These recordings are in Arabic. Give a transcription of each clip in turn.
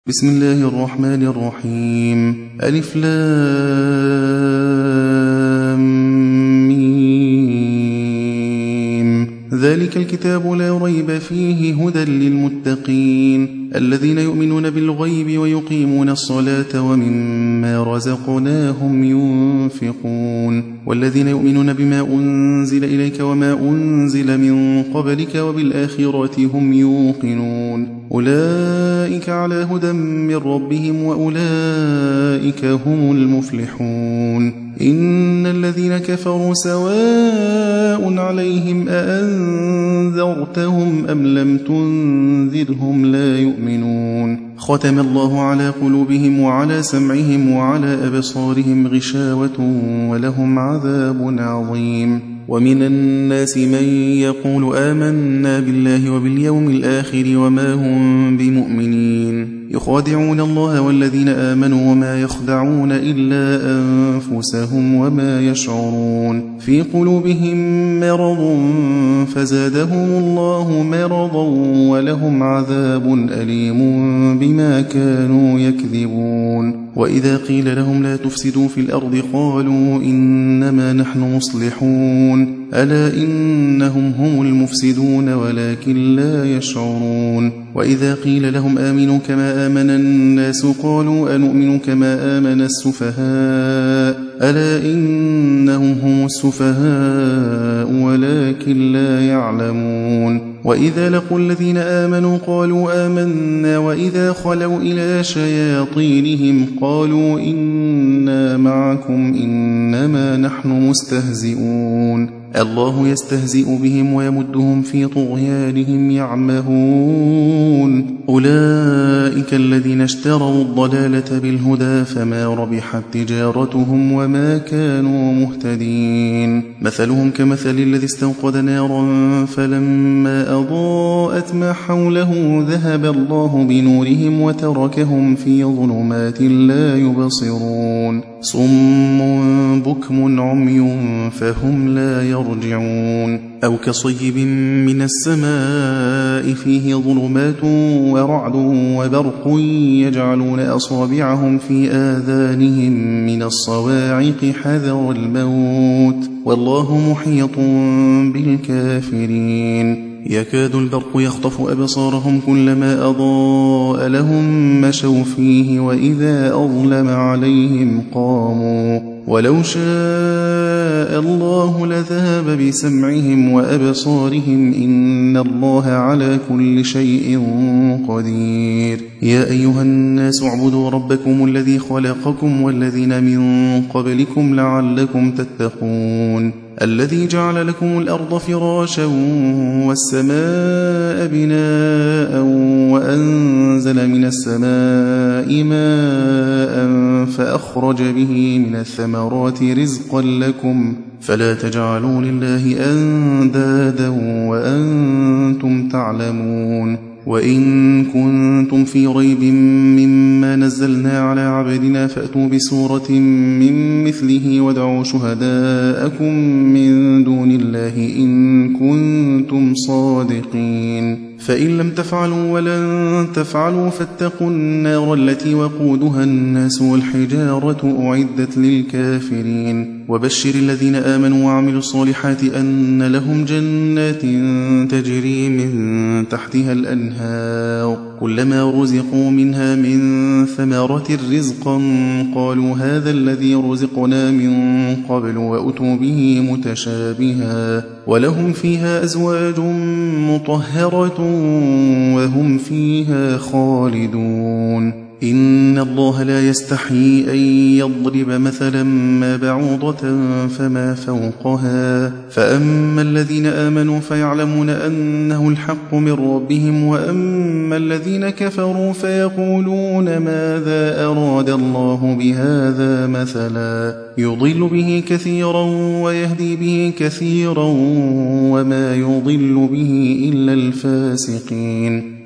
بسم الله الرحمن الرحيم. ألف لام ميم. ذلك الكتاب لا ريب فيه هدى للمتقين الذين يؤمنون بالغيب ويقيمون الصلاة ومما رزقناهم ينفقون والذين يؤمنون بما أنزل إليك وما أنزل من قبلك وبالآخرة هم يوقنون أولئك على هدى من ربهم وأولئك هم المفلحون. إن الذين كفروا سواء عليهم أأنذرتهم أم لم تنذرهم لا يؤمنون. ختم الله على قلوبهم وعلى سمعهم وعلى أبصارهم غشاوة ولهم عذاب عظيم. ومن الناس من يقول آمنا بالله وباليوم الآخر وما هم بمؤمنين يخادعون الله والذين آمنوا وما يخدعون إلا أنفسهم وما يشعرون. في قلوبهم مرض فزادهم الله مرضا ولهم عذاب أليم بما كانوا يكذبون. وإذا قيل لهم لا تفسدوا في الأرض قالوا إنما نحن مصلحون ألا إنهم هم المفسدون ولكن لا يشعرون. وإذا قيل لهم آمنوا كما آمن الناس قالوا أنؤمن كما آمن السفهاء ألا إنهم هم السفهاء ولكن لا يعلمون. وإذا لقوا الذين آمنوا قالوا آمنا وإذا خلوا إلى شياطينهم قالوا إنا معكم إنما نحن مستهزئون. الله يستهزئ بهم ويمدهم في طغيانهم يعمهون. أولئك الذين اشتروا الضلالة بالهدى فما ربحت تجارتهم وما كانوا مهتدين. مثلهم كمثل الذي استوقد نارا فلما أضاءت ما حوله ذهب الله بنورهم وتركهم في ظلمات لا يبصرون. صم بكم عمي فهم لا يرجعون. أو كصيب من السماء فيه ظلمات ورعد وبرق يجعلون أصابعهم في آذانهم من الصواعق حذر الموت والله محيط بالكافرين. يكاد البرق يخطف أبصارهم كلما أضاء لهم مشوا فيه وإذا أظلم عليهم قاموا ولو شاء الله لذهب بسمعهم وأبصارهم إن الله على كل شيء قدير. يا أيها الناس اعبدوا ربكم الذي خلقكم والذين من قبلكم لعلكم تتقون الذي جعل لكم الأرض فراشا والسماء بناء وأنزل من السماء ماء فأخرج به من الثمرات رزقا لكم فلا تجعلوا لله أندادا وأنتم تعلمون. وإن كنتم في ريب مما نزلنا على عبدنا فأتوا بسورة من مثله وادعوا شهداءكم من دون الله إن كنتم صادقين. فإن لم تفعلوا ولن تفعلوا فاتقوا النار التي وقودها الناس والحجارة أعدت للكافرين. وبشر الذين آمنوا وعملوا الصالحات أن لهم جنات تجري من تحتها الأنهار كلما رزقوا منها من ثمرة رزقا قالوا هذا الذي رزقنا من قبل وأتوا به متشابها ولهم فيها أزواج مطهرة وهم فيها خالدون. إن الله لا يستحيي أن يضرب مثلا ما بعوضة فما فوقها فأما الذين آمنوا فيعلمون أنه الحق من ربهم وأما الذين كفروا فيقولون ماذا أراد الله بهذا مثلا يضل به كثيرا ويهدي به كثيرا وما يضل به إلا الفاسقين.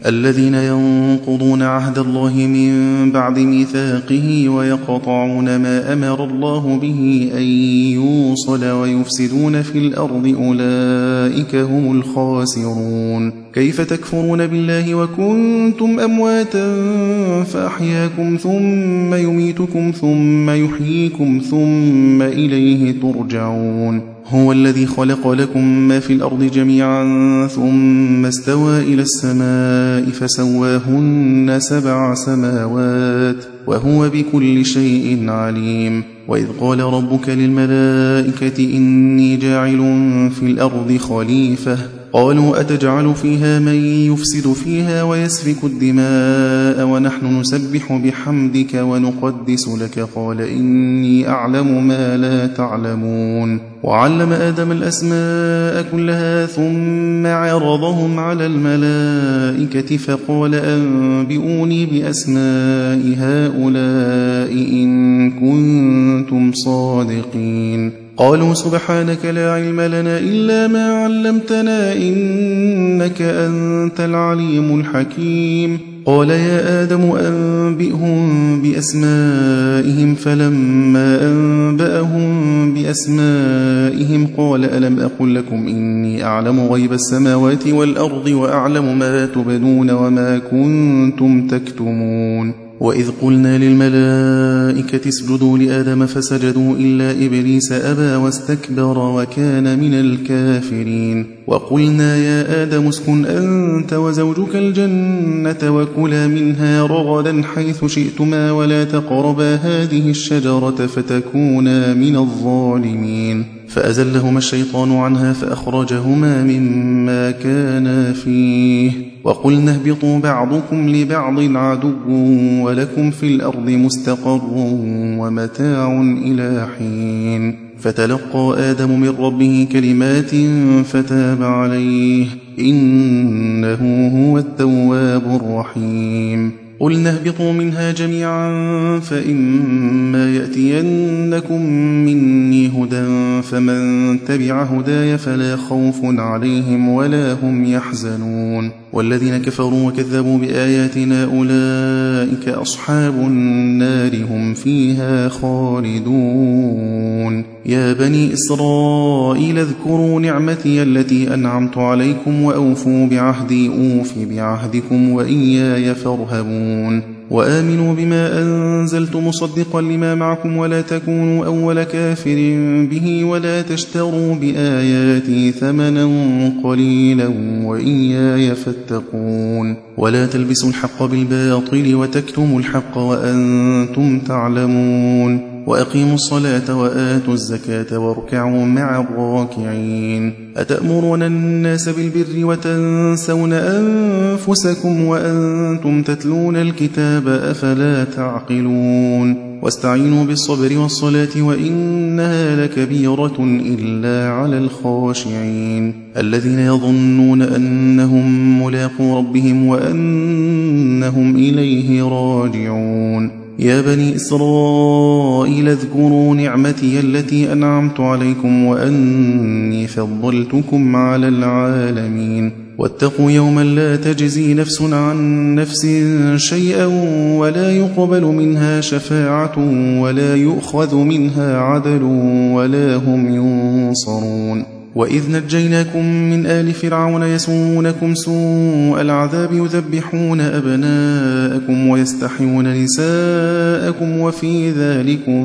الذين ينقضون عهد الله من بعد ميثاقه ويقطعون ما أمر الله به أن يوصل ويفسدون في الأرض أولئك هم الخاسرون. كيف تكفرون بالله وكنتم أمواتا فأحياكم ثم يميتكم ثم يحييكم ثم إليه ترجعون. هو الذي خلق لكم ما في الأرض جميعا ثم استوى إلى السماء فسواهن 7 سماوات وهو بكل شيء عليم. وإذ قال ربك للملائكة إني جاعل في الأرض خليفة قالوا أتجعل فيها من يفسد فيها ويسفك الدماء ونحن نسبح بحمدك ونقدس لك قال إني أعلم ما لا تعلمون. وعلم آدم الأسماء كلها ثم عرضهم على الملائكة فقال أنبئوني بأسماء هؤلاء إن كنتم صادقين. قالوا سبحانك لا علم لنا إلا ما علمتنا إنك أنت العليم الحكيم. قال يا آدم أنبئهم بأسمائهم فلما أنبأهم بأسمائهم قال ألم أقل لكم إني أعلم غيب السماوات والأرض وأعلم ما تبدون وما كنتم تكتمون. وإذ قلنا للملائكة اسجدوا لآدم فسجدوا إلا إبليس أبى واستكبر وكان من الكافرين. وقلنا يا آدم اسكن أنت وزوجك الجنة وكلا منها رغدا حيث شئتما ولا تقربا هذه الشجرة فتكونا من الظالمين. فأزلهما الشيطان عنها فأخرجهما مما كانا فيه. وقلنا اهبطوا بعضكم لبعض عدو ولكم في الأرض مستقر ومتاع إلى حين. فتلقى آدم من ربه كلمات فتاب عليه إنه هو التواب الرحيم. قلنا اهبطوا منها جميعا فإما يأتينكم مني هدى فمن تبع هداي فلا خوف عليهم ولا هم يحزنون. والذين كفروا وكذبوا بآياتنا أولئك أصحاب النار هم فيها خالدون. يا بني إسرائيل اذكروا نعمتي التي أنعمت عليكم وأوفوا بعهدي أوف بعهدكم وإياي فارهبون. وآمنوا بما أنزلت مصدقا لما معكم ولا تكونوا أول كافر به ولا تشتروا بآياتي ثمنا قليلا وإياي فاتقون. ولا تلبسوا الحق بالباطل وتكتموا الحق وأنتم تعلمون. وأقيموا الصلاة وآتوا الزكاة واركعوا مع الراكعين. أتأمرون الناس بالبر وتنسون أنفسكم وأنتم تتلون الكتاب أفلا تعقلون. واستعينوا بالصبر والصلاة وإنها لكبيرة إلا على الخاشعين الذين يظنون أنهم ملاقو ربهم وأنهم إليه راجعون. يا بني إسرائيل اذكروا نعمتي التي أنعمت عليكم وأني فضلتكم على العالمين. واتقوا يوما لا تجزي نفس عن نفس شيئا ولا يقبل منها شفاعة ولا يؤخذ منها عدل ولا هم ينصرون. وإذ نجيناكم من آل فرعون يسومونكم سوء العذاب يذبحون أبناءكم ويستحيون نساءكم وفي ذلكم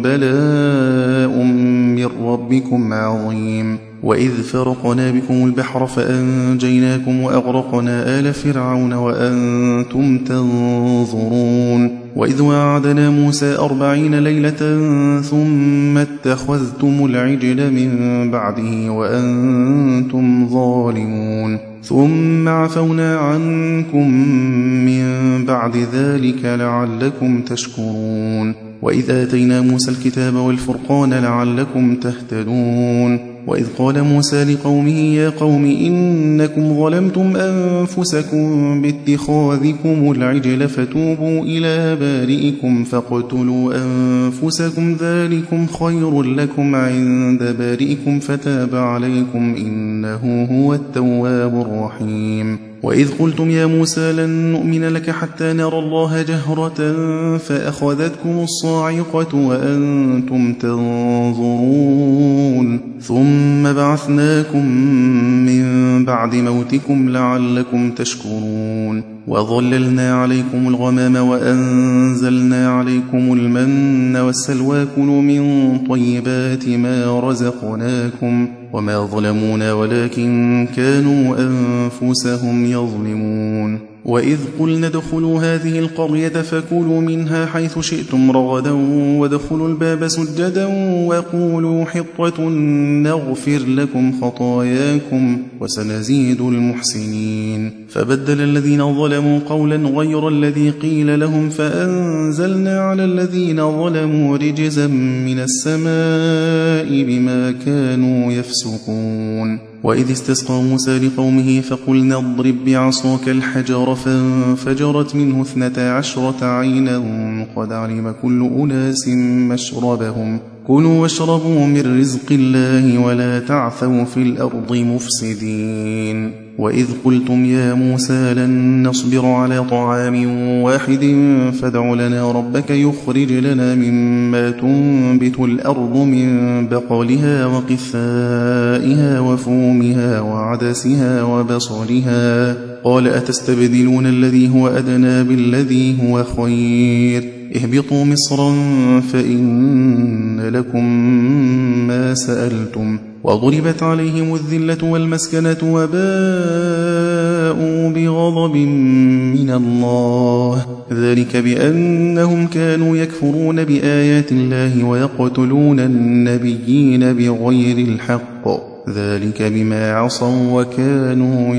بلاء من ربكم عظيم. وإذ فرقنا بكم البحر فأنجيناكم وأغرقنا آل فرعون وأنتم تنظرون. وإذ وعدنا موسى 40 ليلة ثم اتخذتم العجل من بعده وأنتم ظالمون ثم عفونا عنكم من بعد ذلك لعلكم تشكرون. وإذ آتينا موسى الكتاب والفرقان لعلكم تهتدون. وإذ قال موسى لقومه يا قوم إنكم ظلمتم أنفسكم باتخاذكم العجل فتوبوا إلى بارئكم فاقتلوا أنفسكم ذلكم خير لكم عند بارئكم فتاب عليكم إنه هو التواب الرحيم. وإذ قلتم يا موسى لن نؤمن لك حتى نرى الله جهرة فأخذتكم الصاعقة وأنتم تنظرون ثم بعثناكم من بعد موتكم لعلكم تشكرون وظللنا عليكم الغمام وأنزلنا عليكم المن والسلوى كلوا من طيبات ما رزقناكم وما ظلمونا ولكن كانوا أنفسهم يظلمون وإذ قلنا ادخلوا هذه القرية فكلوا منها حيث شئتم رغدا وادخلوا الباب سجدا وقولوا حطة نغفر لكم خطاياكم وسنزيد المحسنين فبدل الذين ظلموا قولا غير الذي قيل لهم فأنزلنا على الذين ظلموا رجزا من السماء بما كانوا يفسقون وإذ استسقى موسى لقومه فقلنا اضرب بعصاك الحجر فانفجرت منه 12 عينا قد علم كل أناس مشربهم كلوا واشربوا من رزق الله ولا تعثوا في الأرض مفسدين وإذ قلتم يا موسى لن نصبر على طعام واحد فادع لنا ربك يخرج لنا مما تنبت الأرض من بقلها وقثائها وفومها وعدسها وبصلها قال أتستبدلون الذي هو أدنى بالذي هو خير اهبطوا مصرا فإن لكم ما سألتم وضربت عليهم الذلة والمسكنة وباءوا بغضب من الله ذلك بأنهم كانوا يكفرون بآيات الله ويقتلون النبيين بغير الحق ذلك بما عصوا وكانوا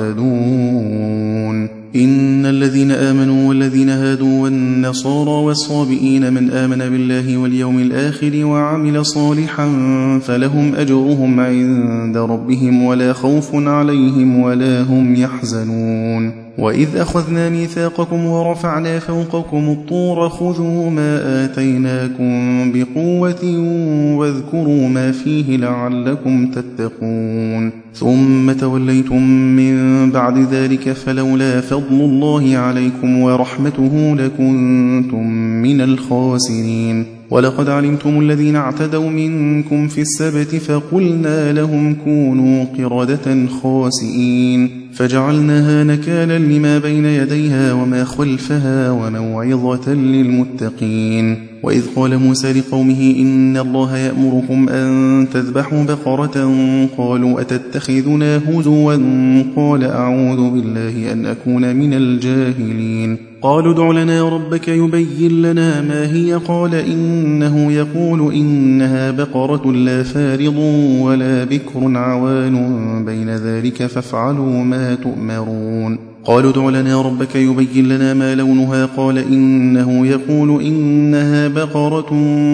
يعتدون إن الذين آمنوا والذين هادوا والنصارى والصابئين من آمن بالله واليوم الآخر وعمل صالحا فلهم أجرهم عند ربهم ولا خوف عليهم ولا هم يحزنون وإذ أخذنا ميثاقكم ورفعنا فوقكم الطور خذوا ما آتيناكم بقوة واذكروا ما فيه لعلكم تتقون ثم توليتم من بعد ذلك فلولا فضل الله عليكم ورحمته لكنتم من الخاسرين ولقد علمتم الذين اعتدوا منكم في السبت فقلنا لهم كونوا قردة خاسئين فجعلناها نكالا لما بين يديها وما خلفها وموعظة للمتقين وإذ قال موسى لقومه إن الله يأمركم أن تذبحوا بقرة قالوا أتتخذنا هزوا قال أعوذ بالله أن أكون من الجاهلين قالوا ادع لنا ربك يبين لنا ما هي قال إنه يقول إنها بقرة لا فارض ولا بكر عوان بين ذلك فافعلوا ما تؤمرون قالوا ادع لنا ربك يبين لنا ما لونها قال إنه يقول إنها بقرة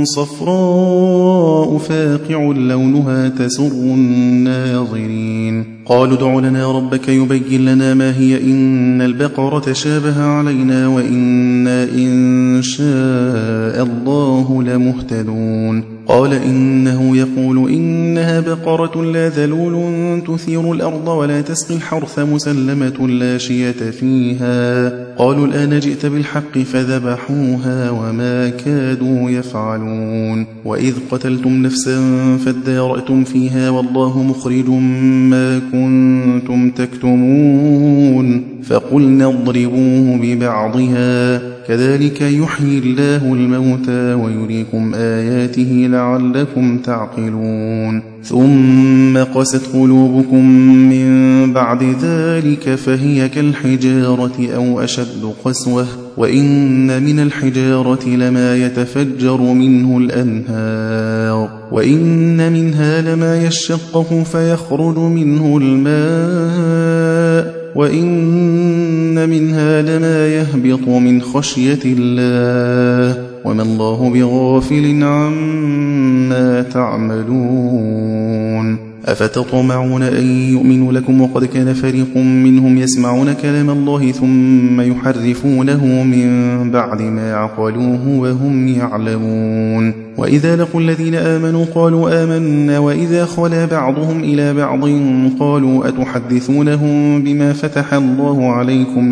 صفراء فاقع لونها تسر الناظرين قالوا ادع لنا ربك يبين لنا ما هي إن البقرة شابه علينا وإنا إن شاء الله لمهتدون قال إنه يقول إنها بقرة لا ذلول تثير الأرض ولا تسقي الحرث مسلمة لا شية فيها قالوا الآن جئت بالحق فذبحوها وما كادوا يفعلون وإذ قتلتم نفسا فادارأتم فيها والله مخرج ما كنتم تكتمون فقلنا اضربوه ببعضها كذلك يحيي الله الموتى ويريكم آياته لعلكم تعقلون ثم قست قلوبكم من بعد ذلك فهي كالحجارة أو أشد قسوة وإن من الحجارة لما يتفجر منه الأنهار وإن منها لما يشقق فيخرج منه الماء وإن منها لما يهبط من خشية الله وما الله بغافل عما تعملون أفتطمعون أن يؤمنوا لكم وقد كان فريق منهم يسمعون كلام الله ثم يحرفونه من بعد ما عقلوه وهم يعلمون وإذا لقوا الذين آمنوا قالوا آمنا وإذا خلا بعضهم إلى بعض قالوا أتحدثونهم بما فتح الله عليكم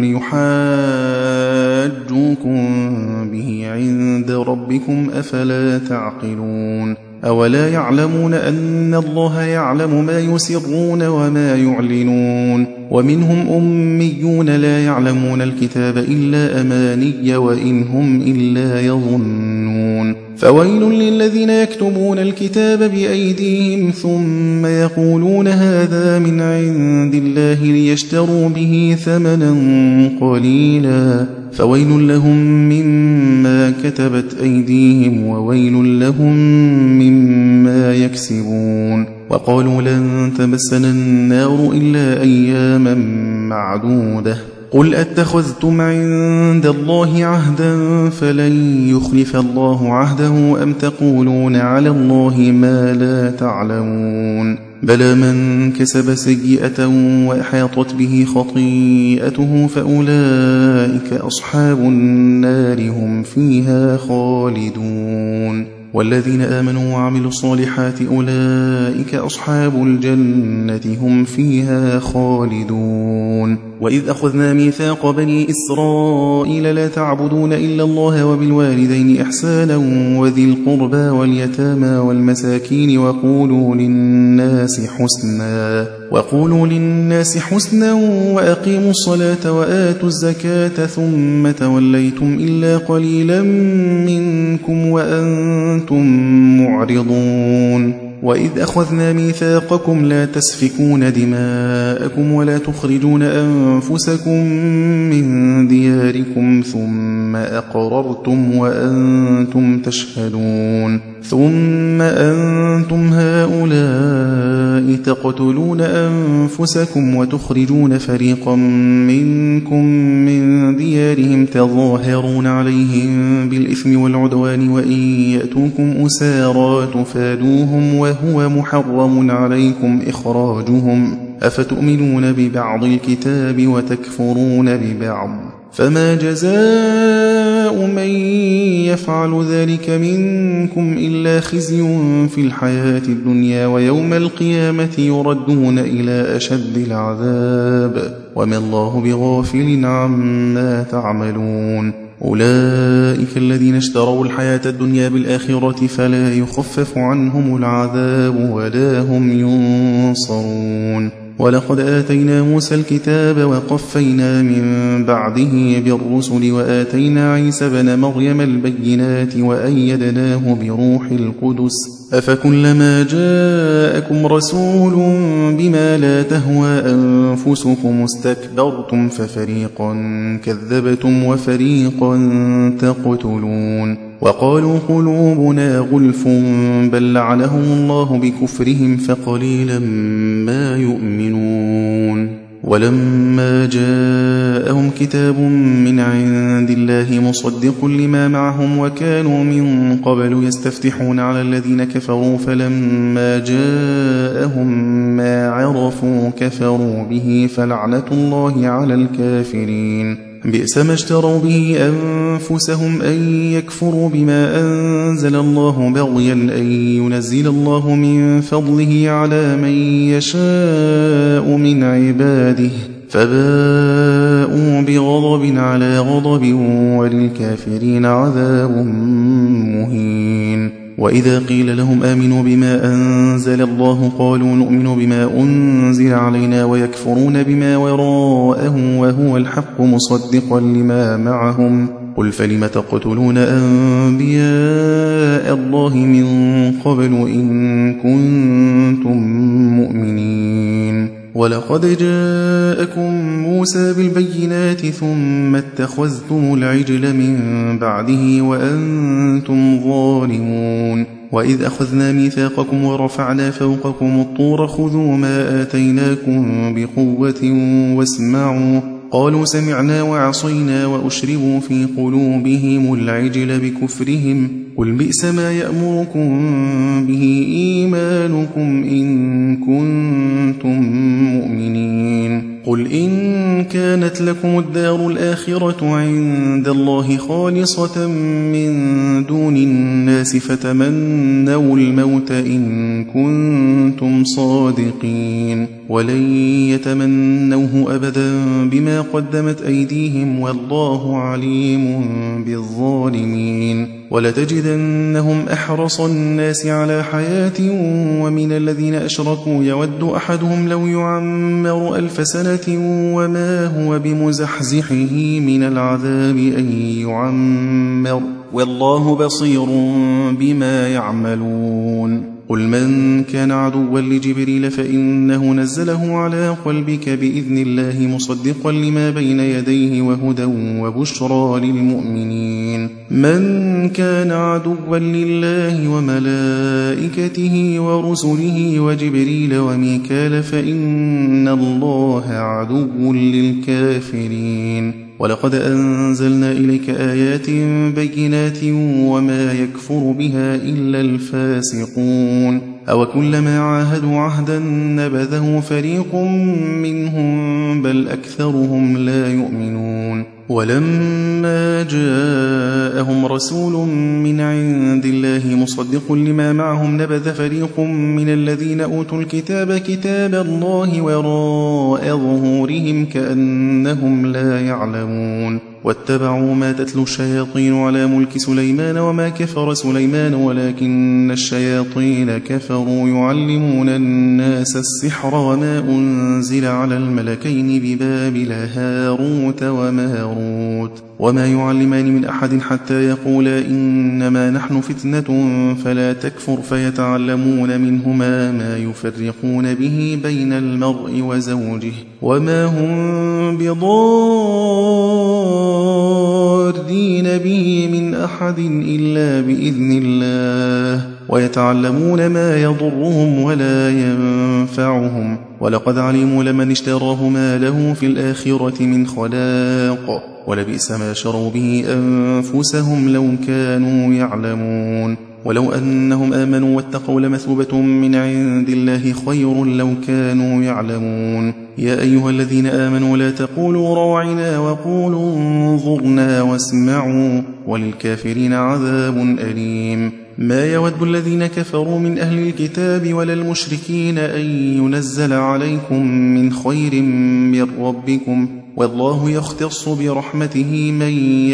ليحاجوكم به عند ربكم أفلا تعقلون أولا يعلمون أن الله يعلم ما يسرون وما يعلنون ومنهم أميون لا يعلمون الكتاب إلا أماني وإن هم إلا يظنون فويل للذين يكتبون الكتاب بأيديهم ثم يقولون هذا من عند الله ليشتروا به ثمنا قليلا فويل لهم مما كتبت أيديهم وويل لهم مما يكسبون وقالوا لن تمسنا النار إلا أياما معدودة قل أتخذتم عند الله عهدا فلن يخلف الله عهده أم تقولون على الله ما لا تعلمون بلى من كسب سيئة وأحاطت به خطيئته فأولئك أصحاب النار هم فيها خالدون والذين آمنوا وعملوا الصالحات أولئك أصحاب الجنة هم فيها خالدون وإذ أخذنا ميثاق بني إسرائيل لا تعبدون إلا الله وبالوالدين إحسانا وذي القربى واليتامى والمساكين وقولوا للناس حسنا وأقيموا الصلاة وآتوا الزكاة ثم توليتم إلا قليلا منكم وأنتم معرضون وإذ أخذنا ميثاقكم لا تسفكون دماءكم ولا تخرجون أنفسكم من دياركم ثم أقررتم وأنتم تشهدون ثم أنتم هؤلاء تقتلون أنفسكم وتخرجون فريقا منكم من ديارهم تظاهرون عليهم بالإثم والعدوان وإن يأتوكم أسارى تفادوهم وهو محرم عليكم إخراجهم أفتؤمنون ببعض الكتاب وتكفرون ببعض فما جزاء من يفعل ذلك منكم إلا خزي في الحياة الدنيا ويوم القيامة يردون إلى أشد العذاب وما الله بغافل عما تعملون أولئك الذين اشتروا الحياة الدنيا بالآخرة فلا يخفف عنهم العذاب ولا هم ينصرون ولقد آتينا موسى الكتاب وقفينا من بعده بالرسل وآتينا عيسى بن مريم البينات وأيدناه بروح القدس أفكلما جاءكم رسول بما لا تهوى أنفسكم استكبرتم ففريقا كذبتم وفريقا تقتلون وقالوا قلوبنا غلف بل لعنهم الله بكفرهم فقليلا ما يؤمنون ولما جاءهم كتاب من عند الله مصدق لما معهم وكانوا من قبل يستفتحون على الذين كفروا فلما جاءهم ما عرفوا كفروا به فلعنة الله على الكافرين بئس ما اشتروا به أنفسهم أن يكفروا بما أنزل الله بغيا أن ينزل الله من فضله على من يشاء من عباده فباءوا بغضب على غضب وللكافرين عذاب مهين وإذا قيل لهم آمنوا بما أنزل الله قالوا نؤمن بما أنزل علينا ويكفرون بما وراءه وهو الحق مصدقا لما معهم قل فلم تقتلون أنبياء الله من قبل إن كنتم مؤمنين ولقد جاءكم موسى بالبينات ثم اتخذتم العجل من بعده وأنتم ظالمون وإذ أخذنا ميثاقكم ورفعنا فوقكم الطور خذوا ما آتيناكم بقوة واسمعوا قالوا سمعنا وعصينا وأشربوا في قلوبهم العجل بكفرهم قل بئس ما يأمركم به إيمانكم إن كنتم مؤمنين قل إن كانت لكم الدار الآخرة عند الله خالصة من دون الناس فتمنوا الموت إن كنتم صادقين ولن يتمنوه أبدا بما قدمت أيديهم والله عليم بالظالمين ولتجدنهم أحرص الناس على حياة ومن الذين أشركوا يود أحدهم لو يعمر 1000 سنة وما هو بمزحزحه من العذاب أن يعمر والله بصير بما يعملون قل من كان عدوا لجبريل فإنه نزله على قلبك بإذن الله مصدقا لما بين يديه وهدى وبشرى للمؤمنين من كان عدوا لله وملائكته ورسله وجبريل وميكال فإن الله عدو للكافرين ولقد أنزلنا إليك آيات بينات وما يكفر بها إلا الفاسقون أو كلما عاهدوا عهدا نبذه فريق منهم بل أكثرهم لا يؤمنون ولما جاءهم رسول من عند الله مصدق لما معهم نبذ فريق من الذين أوتوا الكتاب كتاب الله وراء ظهورهم كأنهم لا يعلمون واتبعوا ما تتلو الشياطين على ملك سليمان وما كفر سليمان ولكن الشياطين كفروا يعلمون الناس السحر وما أنزل على الملكين ببابل هاروت وماروت وما يعلمان من أحد حتى يقولا إنما نحن فتنة فلا تكفر فيتعلمون منهما ما يفرقون به بين المرء وزوجه وما هم بضارين به من أحد إلا بإذن الله ويتعلمون ما يضرهم ولا ينفعهم ولقد علموا لمن اشتراه ما له في الآخرة من خلاق ولبئس ما شروا به أنفسهم لو كانوا يعلمون ولو أنهم آمنوا واتقوا لمثوبة من عند الله خير لو كانوا يعلمون يا أيها الذين آمنوا لا تقولوا راعنا وقولوا انظرنا واسمعوا وللكافرين عذاب أليم ما يود الذين كفروا من أهل الكتاب ولا المشركين أن ينزل عليكم من خير من ربكم والله يختص برحمته من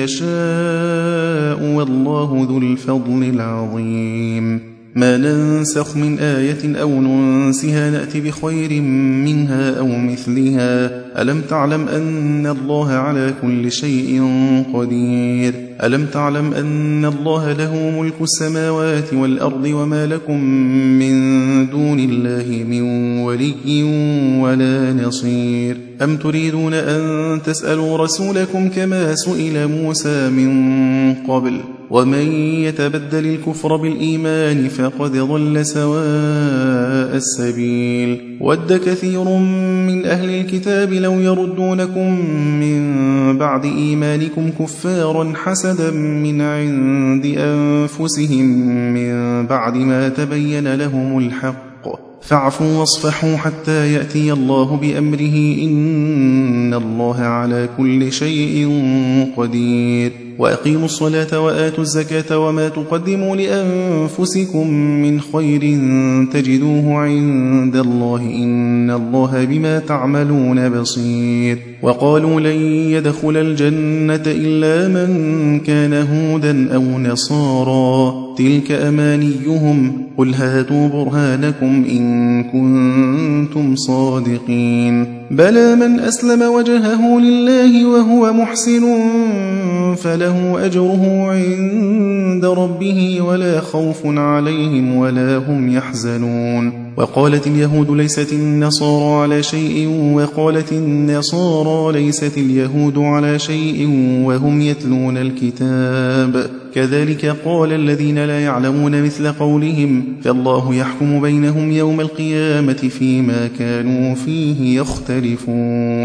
يشاء والله ذو الفضل العظيم ما ننسخ من آية أو ننسها نأتي بخير منها أو مثلها ألم تعلم أن الله على كل شيء قدير ألم تعلم أن الله له ملك السماوات والأرض وما لكم من دون الله من ولي ولا نصير أم تريدون أن تسألوا رسولكم كما سئل موسى من قبل ومن يتبدل الكفر بالإيمان فقد ضل سواء السبيل ود كثير من أهل الكتاب لو يردونكم من بعد إيمانكم كفارا حسدا من عند أنفسهم من بعد ما تبين لهم الحق فاعفوا واصفحوا حتى يأتي الله بأمره إن الله على كل شيء قدير وأقيموا الصلاة وآتوا الزكاة وما تقدموا لأنفسكم من خير تجدوه عند الله إن الله بما تعملون بصير وقالوا لن يدخل الجنة إلا من كان هودا أو نصارى تلك أمانيهم قل هاتوا برهانكم إن كنتم صادقين بلى من أسلم وجهه لله وهو محسن فله أجره عند ربه ولا خوف عليهم ولا هم يحزنون وقالت اليهود ليست النصارى على شيء وقالت النصارى ليست اليهود على شيء وهم يتلون الكتاب كذلك قال الذين لا يعلمون مثل قولهم فالله يحكم بينهم يوم القيامة فيما كانوا فيه يختلفون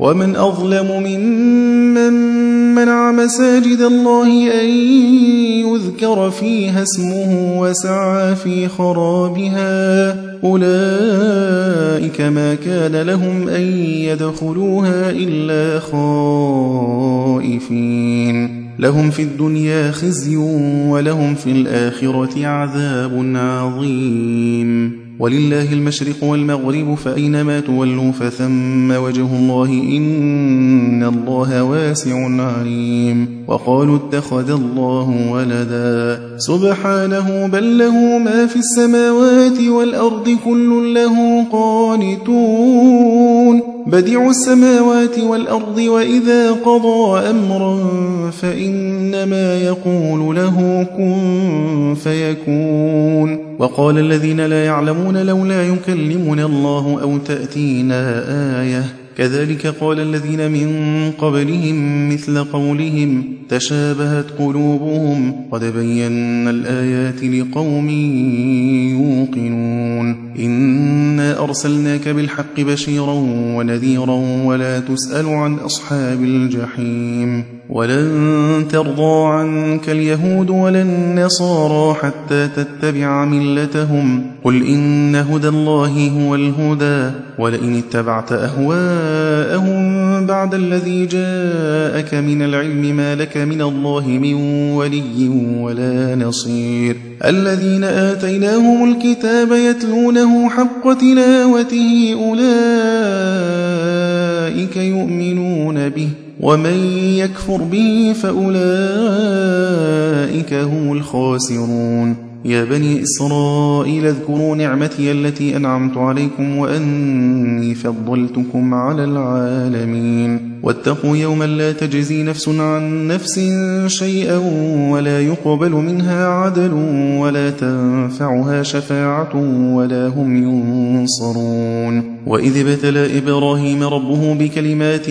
ومن أظلم ممن منع مساجد الله أن يذكر فيها اسمه وسعى في خرابها أولئك ما كان لهم أن يدخلوها إلا خائفين لهم في الدنيا خزي ولهم في الآخرة عذاب عظيم ولله المشرق والمغرب فأينما تولوا فثم وجه الله إن الله واسع عليم وقالوا اتخذ الله ولدا سبحانه بل له ما في السماوات والأرض كل له قانتون بديع السماوات والأرض وإذا قضى أمرا فإنما يقول له كن فيكون وقال الذين لا يعلمون لولا يكلمنا الله أو تأتينا آية كذلك قال الذين من قبلهم مثل قولهم تشابهت قلوبهم قد بينا الآيات لقوم يوقنون إنا أرسلناك بالحق بشيرا ونذيرا ولا تسأل عن أصحاب الجحيم ولن ترضى عنك اليهود ولا النصارى حتى تتبع ملتهم قل إن هدى الله هو الهدى ولئن اتبعت أهواءهم بعد الذي جاءك من العلم ما لك من الله من ولي ولا نصير الذين آتيناهم الكتاب يتلونه حق تلاوته أولئك يؤمنون به ومن يكفر به فأولئك هم الخاسرون يا بني إسرائيل اذكروا نعمتي التي أنعمت عليكم وأني فضلتكم على العالمين واتقوا يوما لا تجزي نفس عن نفس شيئا ولا يقبل منها عدل ولا تنفعها شفاعة ولا هم ينصرون وإذ ابتلى إبراهيم ربه بكلمات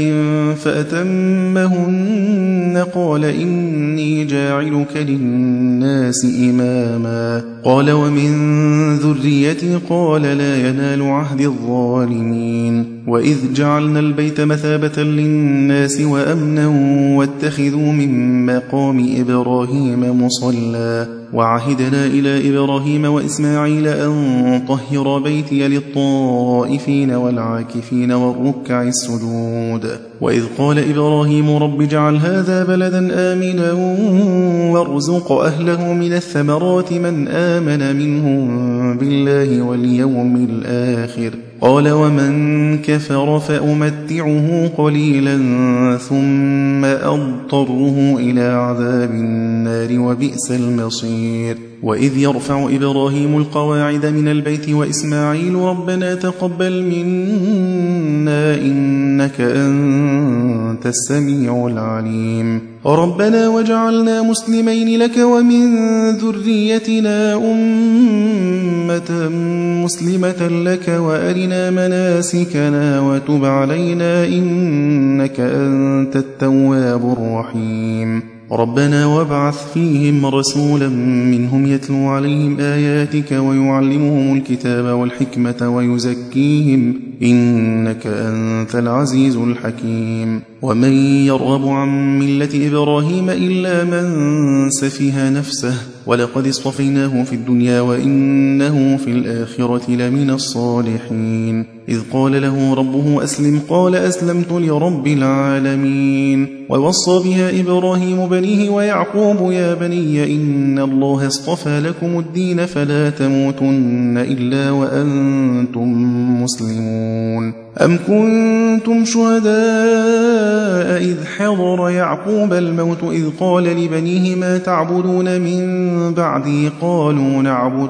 فأتمهن قال إني جاعلك للناس إماما قال ومن ذريتي قال لا ينال عهد الظالمين وإذ جعلنا البيت مثابة للناس وأمنا واتخذوا من مقام إبراهيم مصلى وعهدنا إلى إبراهيم وإسماعيل أن طهر بيتي للطائفين والعاكفين والركع السجود وإذ قال إبراهيم رب اجعل هذا بلدا آمنا وارزق أهله من الثمرات من آمن منهم بالله واليوم الآخر قال ومن كفر فأمتعه قليلا ثم أضطره إلى عذاب النار وبئس المصير وإذ يرفع إبراهيم القواعد من البيت وإسماعيل ربنا تقبل منا إنك أنت السميع العليم ربنا وجعلنا مسلمين لك ومن ذريتنا أمة مسلمة لك وأرنا مناسكنا وتب علينا إنك أنت التواب الرحيم ربنا وابعث فيهم رسولا منهم يتلو عليهم آياتك ويعلمهم الكتاب والحكمة ويزكيهم إنك أنت العزيز الحكيم ومن يرغب عن ملة إبراهيم إلا من سفه نفسه ولقد اصطفيناه في الدنيا وإنه في الآخرة لمن الصالحين إذ قال له ربه أسلم قال أسلمت لرب العالمين ووصى بها إبراهيم بنيه ويعقوب يا بني إن الله اصطفى لكم الدين فلا تموتن إلا وأنتم مسلمون أم كنتم شهداء إذ حضر يعقوب الموت إذ قال لبنيه ما تعبدون من بعدي قالوا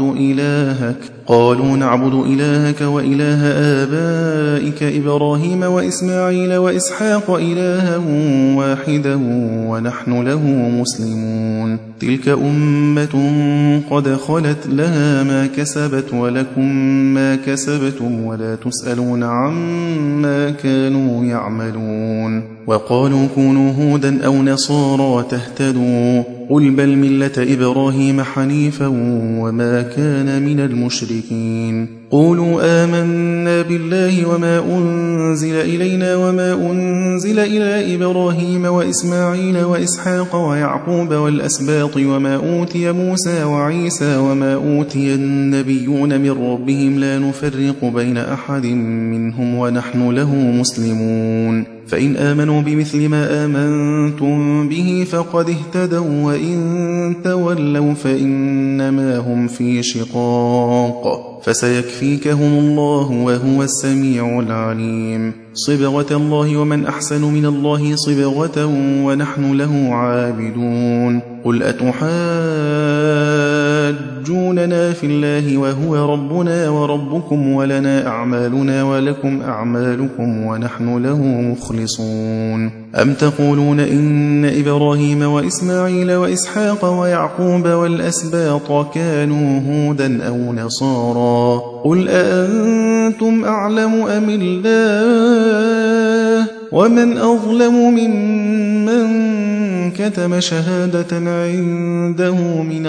نعبد إلهك وإله آبائك إبراهيم وإسماعيل وإسحاق إلها واحدا ونحن له مسلمون تلك أمة قد خلت لها ما كسبت ولكم ما كسبتم ولا تسألون عما كانوا يعملون وقالوا كونوا هودا أو نصارى تهتدوا قل بل ملة إبراهيم حنيفا وما كان من المشركين قولوا آمنا بالله وما أنزل إلينا وما أنزل إلى إبراهيم وإسماعيل وإسحاق ويعقوب والأسباط وما أوتي موسى وعيسى وما أوتي النبيون من ربهم لا نفرق بين أحد منهم ونحن له مسلمون فإن آمنوا بمثل ما آمنتم به فقد اهتدوا وإن تولوا فإنما هم في شقاق فسيكفيكهم الله وهو السميع العليم صبغة الله ومن أحسن من الله صبغة ونحن له عابدون قل أتحاجوننا في الله وهو ربنا وربكم ولنا أعمالنا ولكم أعمالكم ونحن له مخلصون أم تقولون إن إبراهيم وإسماعيل وإسحاق ويعقوب والأسباط كانوا هودا أو نصارى قل أأنتم أعلم أم الله ومن أظلم ممن كتم شهادة عنده من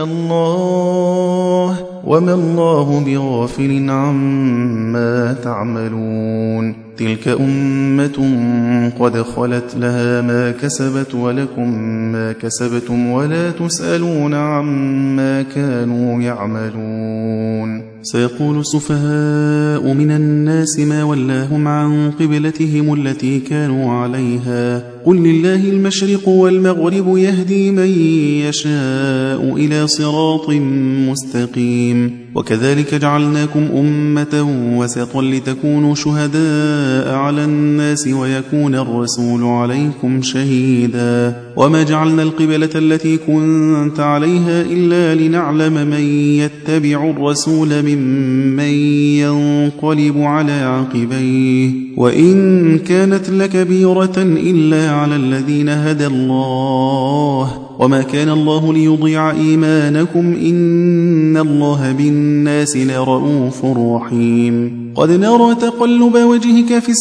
الله وما الله بغافل عما تعملون تلك أمة قد خلت لها ما كسبت ولكم ما كسبتم ولا تسألون عما كانوا يعملون سيقول السفهاء من الناس ما ولاهم عن قبلتهم التي كانوا عليها قل لله المشرق والمغرب يهدي من يشاء إلى صراط مستقيم وكذلك جعلناكم أمة وسطا لتكونوا شهداء على الناس ويكون الرسول عليكم شهيدا وما جعلنا القبلة التي كنت عليها إلا لنعلم من يتبع الرسول ممن ينقلب على عقبيه وإن كانت لكبيرة إلا على الذين هدى الله وما كان الله ليضيع إيمانكم إن الله بالناس لرؤوف رحيم قد نرى تقلب وجهك في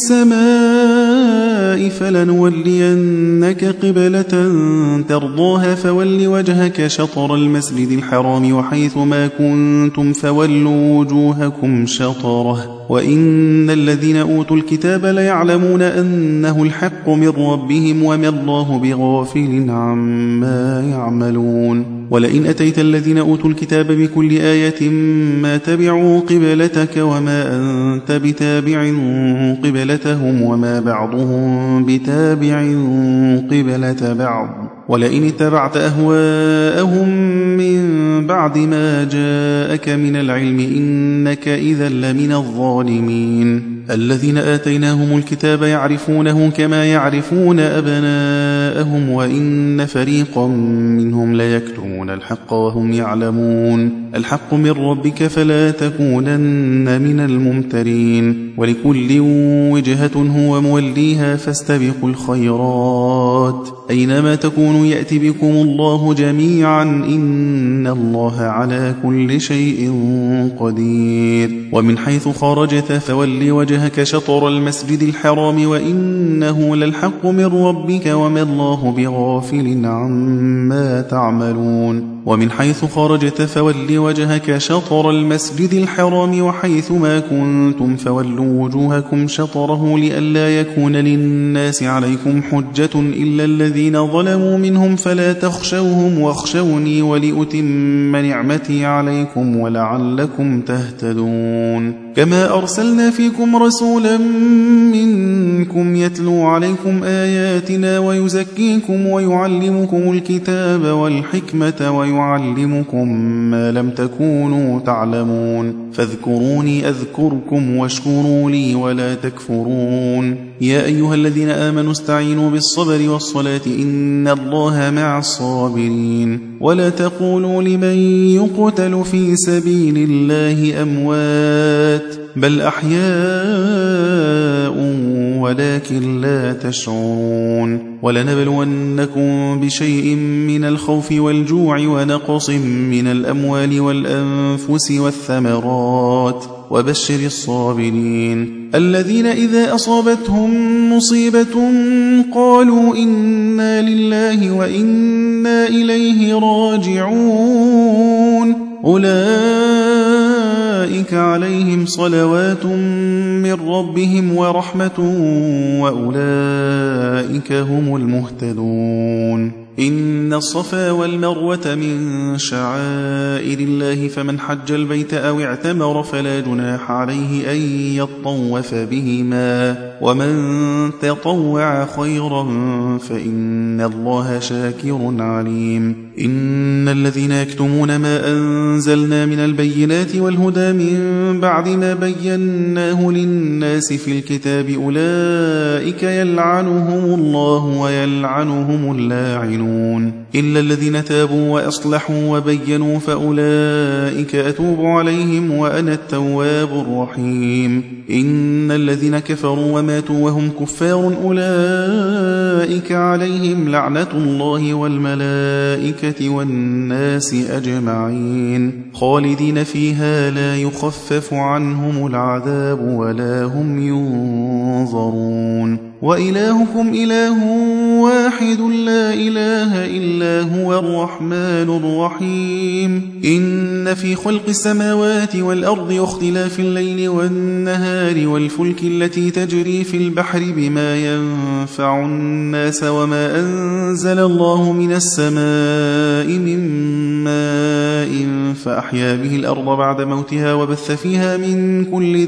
السماء فلنولينك قبلة ترضاها فول وجهك شطر المسجد الحرام وحيث ما كنتم فولوا وجوهكم شطره وإن الذين أوتوا الكتاب ليعلمون أنه الحق من ربهم وما الله بغافل عما يعملون ولئن أتيت الذين أوتوا الكتاب بكل آية ما تبعوا قبلتك وما أنت بتابع قبلتهم وما بعضهم بتابع قبلة بعض ولئن اتبعت أهواءهم من بعد ما جاءك من العلم إنك إذا لمن الظالمين الذين آتيناهم الكتاب يعرفونه كما يعرفون أبناءهم وإن فريقا منهم ليكتمون الحق وهم يعلمون الحق من ربك فلا تكونن من الممترين ولكل وجهة هو موليها فاستبقوا الخيرات أينما تكونوا يأتي بكم الله جميعا إن الله على كل شيء قدير ومن حيث خرجت فول وجهك شطر المسجد الحرام وإنه للحق من ربك وما الله بغافل عما تعملون ومن حيث خرجت فول وجهك شطر المسجد الحرام وحيث ما كنتم فولوا وجوهكم شطره لئلا يكون للناس عليكم حجة إلا الذين ظلموا منهم فلا تخشوهم واخشوني ولأتم نعمتي عليكم ولعلكم تهتدون كما أرسلنا فيكم رسولا منكم يتلو عليكم آياتنا ويزكيكم ويعلمكم الكتاب والحكمة ويعلمكم ما لم تكونوا تعلمون فاذكروني أذكركم واشكروا لي ولا تكفرون يا أيها الذين آمنوا استعينوا بالصبر والصلاة إن الله مع الصابرين ولا تقولوا لمن يقتل في سبيل الله أموات بل أحياء ولكن لا تشعرون ولنبلونكم بشيء من الخوف والجوع ونقص من الأموال والأنفس والثمرات وبشر الصابرين الذين إذا أصابتهم مصيبة قالوا إنا لله وإنا إليه راجعون أولئك أولئك عليهم صلوات من ربهم ورحمة وأولئك هم المهتدون. إن الصفا والمروة من شعائر الله فمن حج البيت أو اعتمر فلا جناح عليه أن يطوف بهما ومن تطوع خيرا فإن الله شاكر عليم. إن الذين يكتمون ما أنزلنا من البينات والهدى من بعد ما بيناه للناس في الكتاب أولئك يلعنهم الله ويلعنهم اللاعنون إلا الذين تابوا وأصلحوا وبينوا فأولئك أتوب عليهم وأنا التواب الرحيم. إن الذين كفروا وماتوا وهم كفار أولئك عليهم لعنة الله والملائكة والناس أجمعين خالدين فيها لا يخفف عنهم العذاب ولا هم ينظرون. وإلهكم إله واحد لا إله إلا هو الرحمن الرحيم. إن في خلق السماوات والأرض واختلاف الليل والنهار والفلك التي تجري في البحر بما ينفع الناس وما أنزل الله من السماء من ماء فأحيا به الأرض بعد موتها وبث فيها من كل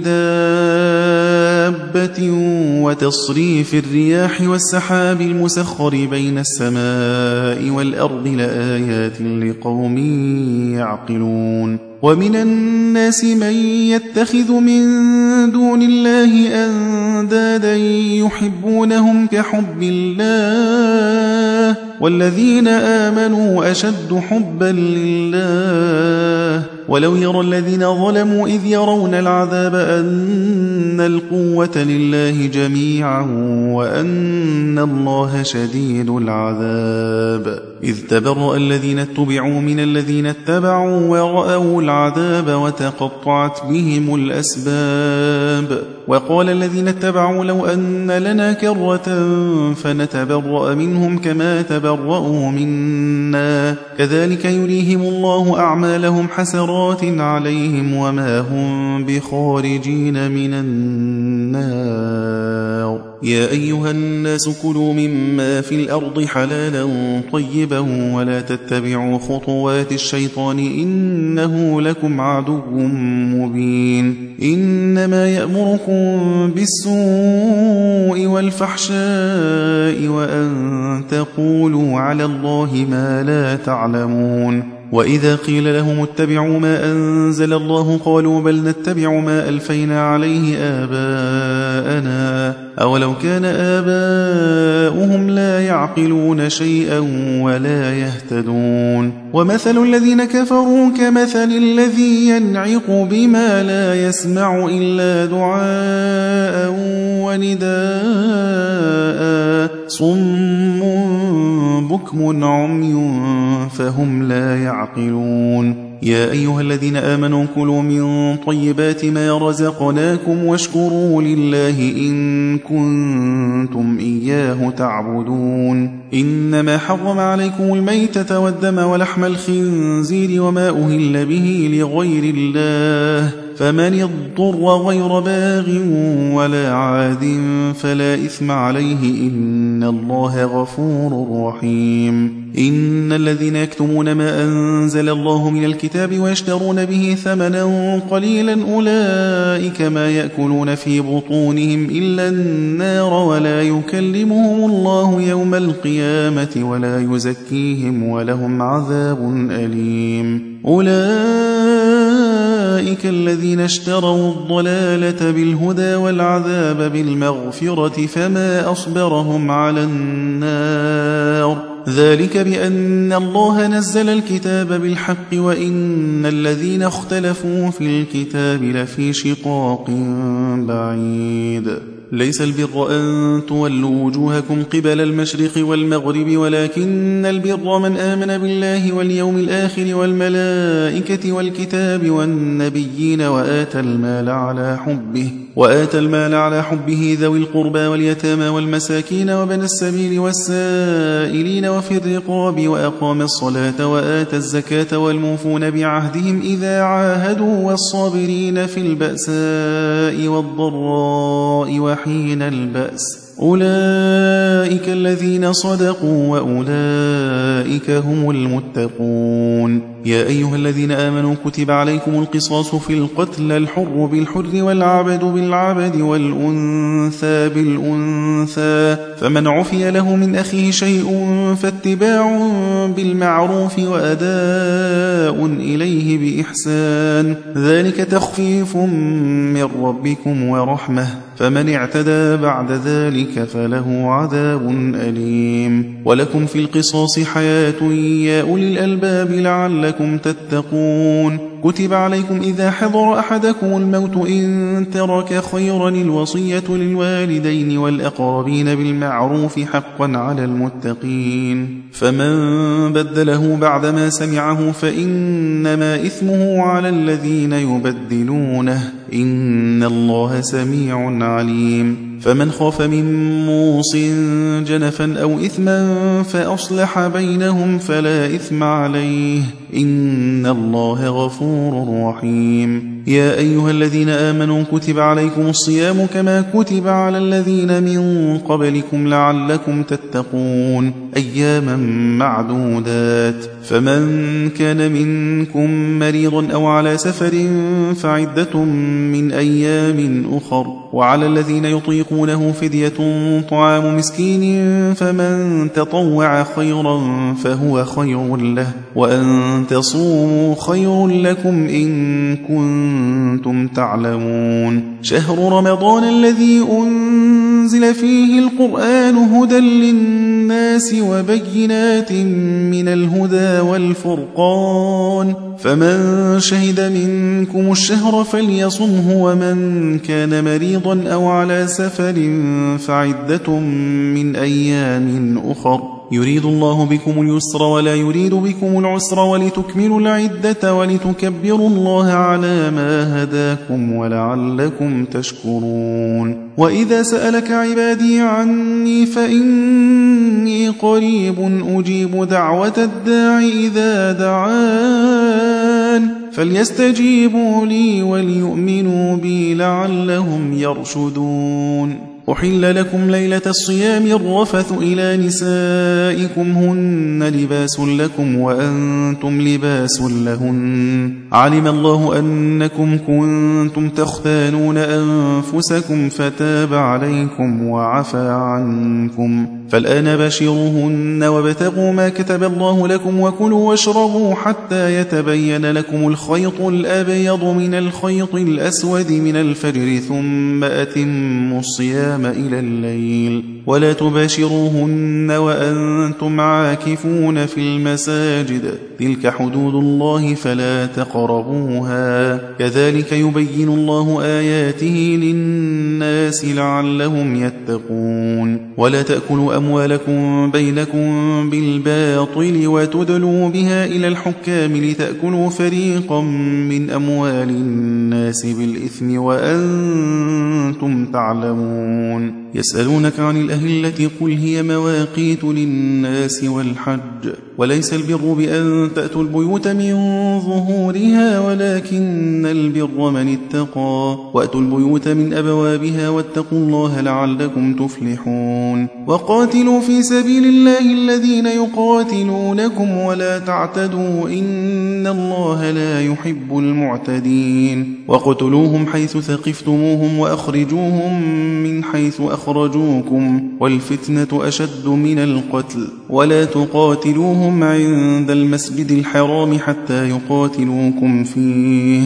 دابة وتصريف الرياح والسحاب المسخر بين السماء والأرض لآيات لقوم يعقلون. ومن الناس من يتخذ من دون الله أندادا يحبونهم كحب الله والذين آمنوا أشد حبا لله ولو يرى الذين ظلموا إذ يرون العذاب أن القوة لله جميعا وأن الله شديد العذاب. إذ تبرأ الذين اتبعوا من الذين اتبعوا ورأوا العذاب وتقطعت بهم الأسباب. وقال الذين اتبعوا لو أن لنا كرة فنتبرأ منهم كما تبرأوا منا كذلك يريهم الله أعمالهم حسرات عليهم وما هم بخارجين من النار. يا أيها الناس كلوا مما في الأرض حلالا طيبا ولا تتبعوا خطوات الشيطان إنه لكم عدو مبين. إنما يأمركم بالسوء والفحشاء وأن تقولوا على الله ما لا تعلمون. وإذا قيل لهم اتبعوا ما أنزل الله قالوا بل نتبع ما ألفينا عليه آباءنا أولو كان آباؤهم لا يعقلون شيئا ولا يهتدون. ومثل الذين كفروا كمثل الذي ينعق بما لا يسمع إلا دعاء ونداء صم بكم عمي فهم لا يعقلون. يا أيها الذين آمنوا كلوا من طيبات ما رزقناكم واشكروا لله إن كنتم إياه تعبدون. إنما حرم عليكم الميتة والدم ولحم الخنزير وما أهل به لغير الله فمن اضطر غير باغ ولا عاد فلا إثم عليه إن الله غفور رحيم. إن الذين يكتمون ما أنزل الله من الكتاب ويشترون به ثمنا قليلا أولئك ما يأكلون في بطونهم إلا النار ولا يكلمهم الله يوم القيامة ولا يزكيهم ولهم عذاب أليم. أولئك الذين اشتروا الضلالة بالهدى والعذاب بالمغفرة فما أصبرهم على النار ذلك بأن الله نزل الكتاب بالحق وإن الذين اختلفوا في الكتاب لفي شقاق بعيد. ليس البر أن تولوا وجوهكم قبل المشرق والمغرب ولكن البر من آمن بالله واليوم الآخر والملائكة والكتاب والنبيين وآتى المال على حبه ذوي القربى واليتامى والمساكين وبن السبيل والسائلين وفي الرقاب وأقام الصلاة وآتى الزكاة والموفون بعهدهم إذا عاهدوا والصابرين في البأساء والضراء وحين البأس أولئك الذين صدقوا وأولئك هم المتقون. يا أيها الذين آمنوا كتب عليكم القصاص في القتل الحر بالحر والعبد بالعبد والأنثى بالأنثى فمن عفي له من أخيه شيء فاتباع بالمعروف وأداء إليه بإحسان ذلك تخفيف من ربكم ورحمة فمن اعتدى بعد ذلك فله عذاب أليم. ولكم في القصاص حياة يا أولي الألباب لعلكم تتقون. كتب عليكم إذا حضر أحدكم الموت إن ترك خيرا الوصية للوالدين والأقربين بالمعروف حقا على المتقين فمن بدله بعدما سمعه فإنما إثمه على الذين يبدلونه إن الله سميع عليم. فمن خاف من موص جنفا أو إثما فأصلح بينهم فلا إثم عليه إن الله غفور رحيم. يا أيها الذين آمنوا كتب عليكم الصيام كما كتب على الذين من قبلكم لعلكم تتقون أياما معدودات فمن كان منكم مريضا أو على سفر فعدة من أيام أخر وعلى الذين يطيقونه فدية طعام مسكين فمن تطوع خيرا فهو خير له وأن تصوموا خير لكم إن كنتم تعلمون. شهر رمضان الذي أنزل فيه القرآن هدى للناس وبينات من الهدى والفرقان فمن شهد منكم الشهر فليصمه ومن كان مريضا أو على سفر فعدة من أيام أخر يريد الله بكم اليسر ولا يريد بكم العسر ولتكملوا العدة ولتكبروا الله على ما هداكم ولعلكم تشكرون. وإذا سألك عبادي عني فإني قريب أجيب دعوة الداع إذا دعان فليستجيبوا لي وليؤمنوا بي لعلهم يرشدون. أحل لكم ليلة الصيام الرفث إلى نسائكم هن لباس لكم وأنتم لباس لهن علم الله أنكم كنتم تختانون أنفسكم فتاب عليكم وعفى عنكم فالآن باشروهن وابتغوا ما كتب الله لكم وكلوا واشربوا حتى يتبين لكم الخيط الأبيض من الخيط الأسود من الفجر ثم أتموا الصيام إلى الليل ولا تباشروهن وأنتم عاكفون في المساجد تلك حدود الله فلا تقربوها كذلك يبين الله آياته للناس لعلهم يتقون. ولا تأكلوا أموالكم بينكم بالباطل وتدلوا بها إلى الحكام لتأكلوا فريقا من أموال الناس بالإثم وأنتم تعلمون. يسألونك عن الأهلة قل هي مواقيت للناس والحج وليس البر بأن تأتوا البيوت من ظهورها ولكن البر من اتقى وأتوا البيوت من أبوابها واتقوا الله لعلكم تفلحون. وقاتلوا في سبيل الله الذين يقاتلونكم ولا تعتدوا إن الله لا يحب المعتدين. وقتلوهم حيث ثقفتموهم وأخرجوهم من حيث أخرجوكم والفتنة أشد من القتل ولا تقاتلوهم عند المسجد الحرام حتى يقاتلوكم فيه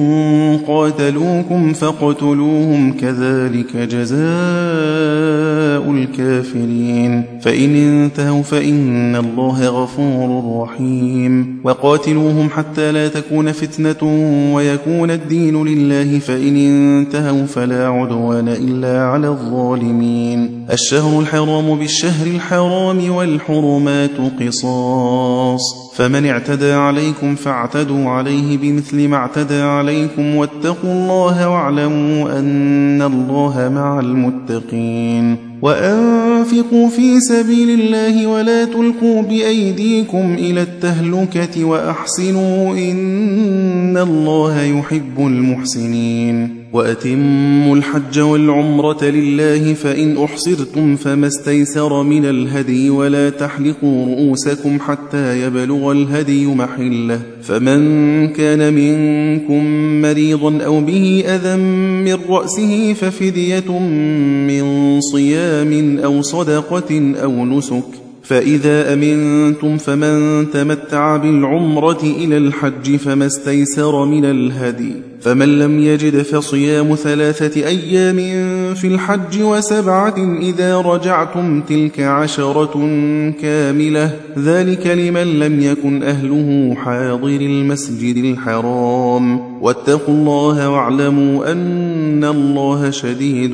فإن قاتلوكم فاقتلوهم كذلك جزاء جزاء الكافرين فإن انتهوا فإن الله غفور رحيم وقاتلوهم حتى لا تكون فتنة ويكون الدين لله فإن انتهوا فلا عدوان إلا على الظالمين الشهر الحرام بالشهر الحرام والحرمات قصاص فمن اعتدى عليكم فاعتدوا عليه بمثل ما اعتدى عليكم واتقوا الله واعلموا أن الله مع المتقين وأنفقوا في سبيل الله ولا تلقوا بأيديكم إلى التهلكة وأحسنوا إن الله يحب المحسنين وأتموا الحج والعمرة لله فإن أحصرتم فما استيسر من الهدي ولا تحلقوا رؤوسكم حتى يبلغ الهدي محله فمن كان منكم مريضا أو به أذى من رأسه ففدية من صيام أو صدقة أو نسك فإذا أمنتم فمن تمتع بالعمرة إلى الحج فما استيسر من الهدي فمن لم يجد فصيام 3 أيام في الحج و7 إذا رجعتم تلك 10 كاملة ذلك لمن لم يكن أهله حاضر المسجد الحرام واتقوا الله واعلموا أن الله شديد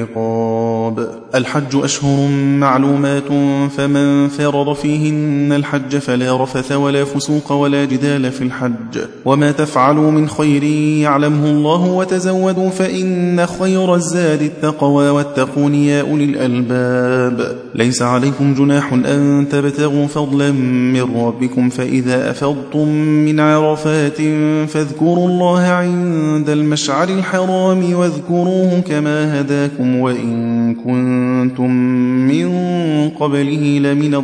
العقاب الحج أشهر معلومات فمن فرض فيهن الحج فلا رفث ولا فسوق ولا جدال في الحج وما تفعلوا من خير يعلمه الله وتزودوا فإن خير الزاد التقوى واتقون يا أولي الألباب ليس عليكم جناح أن تبتغوا فضلا من ربكم فإذا أفضتم من عرفات فاذكروا الله عند المشعر الحرام واذكروه كما هداكم وإن كنتم من قبله لمن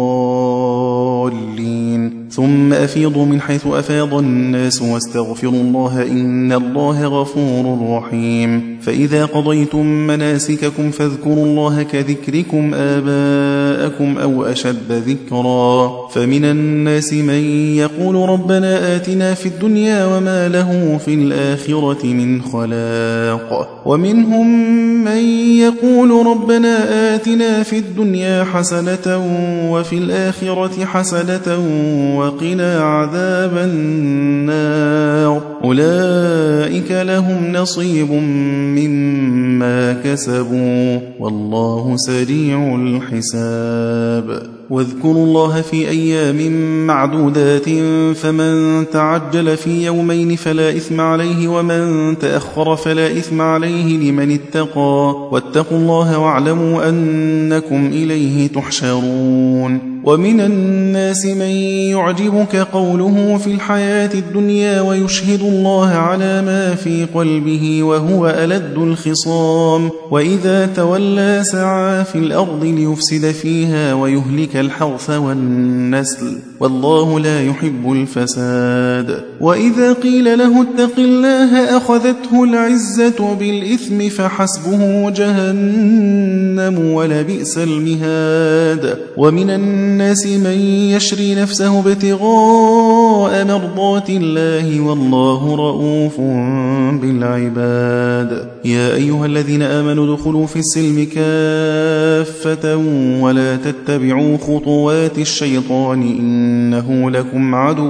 الضالين ثم أفيضوا من حيث أفاض الناس واستغفروا الله إن الله غفور رحيم فإذا قضيتم مناسككم فاذكروا الله كذكركم آباءكم أو أشد ذكرا فمن الناس من يقول ربنا آتنا في الدنيا وما له في الآخرة من خلاق ومنهم من يقول ربنا آتنا في الدنيا حسنة وفي الآخرة حسنة وقنا عذاب النار أولئك لهم نصيب مما كسبوا والله سريع الحساب واذكروا الله في أيام معدودات فمن تعجل في يومين فلا إثم عليه ومن تأخر فلا إثم عليه لمن اتقى واتقوا الله واعلموا أنكم إليه تحشرون ومن الناس من يعجبك قوله في الحياة الدنيا ويشهد الله على ما في قلبه وهو ألد الخصام وإذا تولى سعى في الأرض ليفسد فيها ويهلك الحرث والنسل والله لا يحب الفساد وإذا قيل له اتق الله أخذته العزة بالإثم فحسبه جهنم ولبئس المهاد ومن الناس من يشري نفسه ابتغاء مرضات الله والله رؤوف بالعباد يا أيها الذين آمنوا ادخلوا في السلم كافة ولا تتبعوا خطوات الشيطان إنه لكم عدو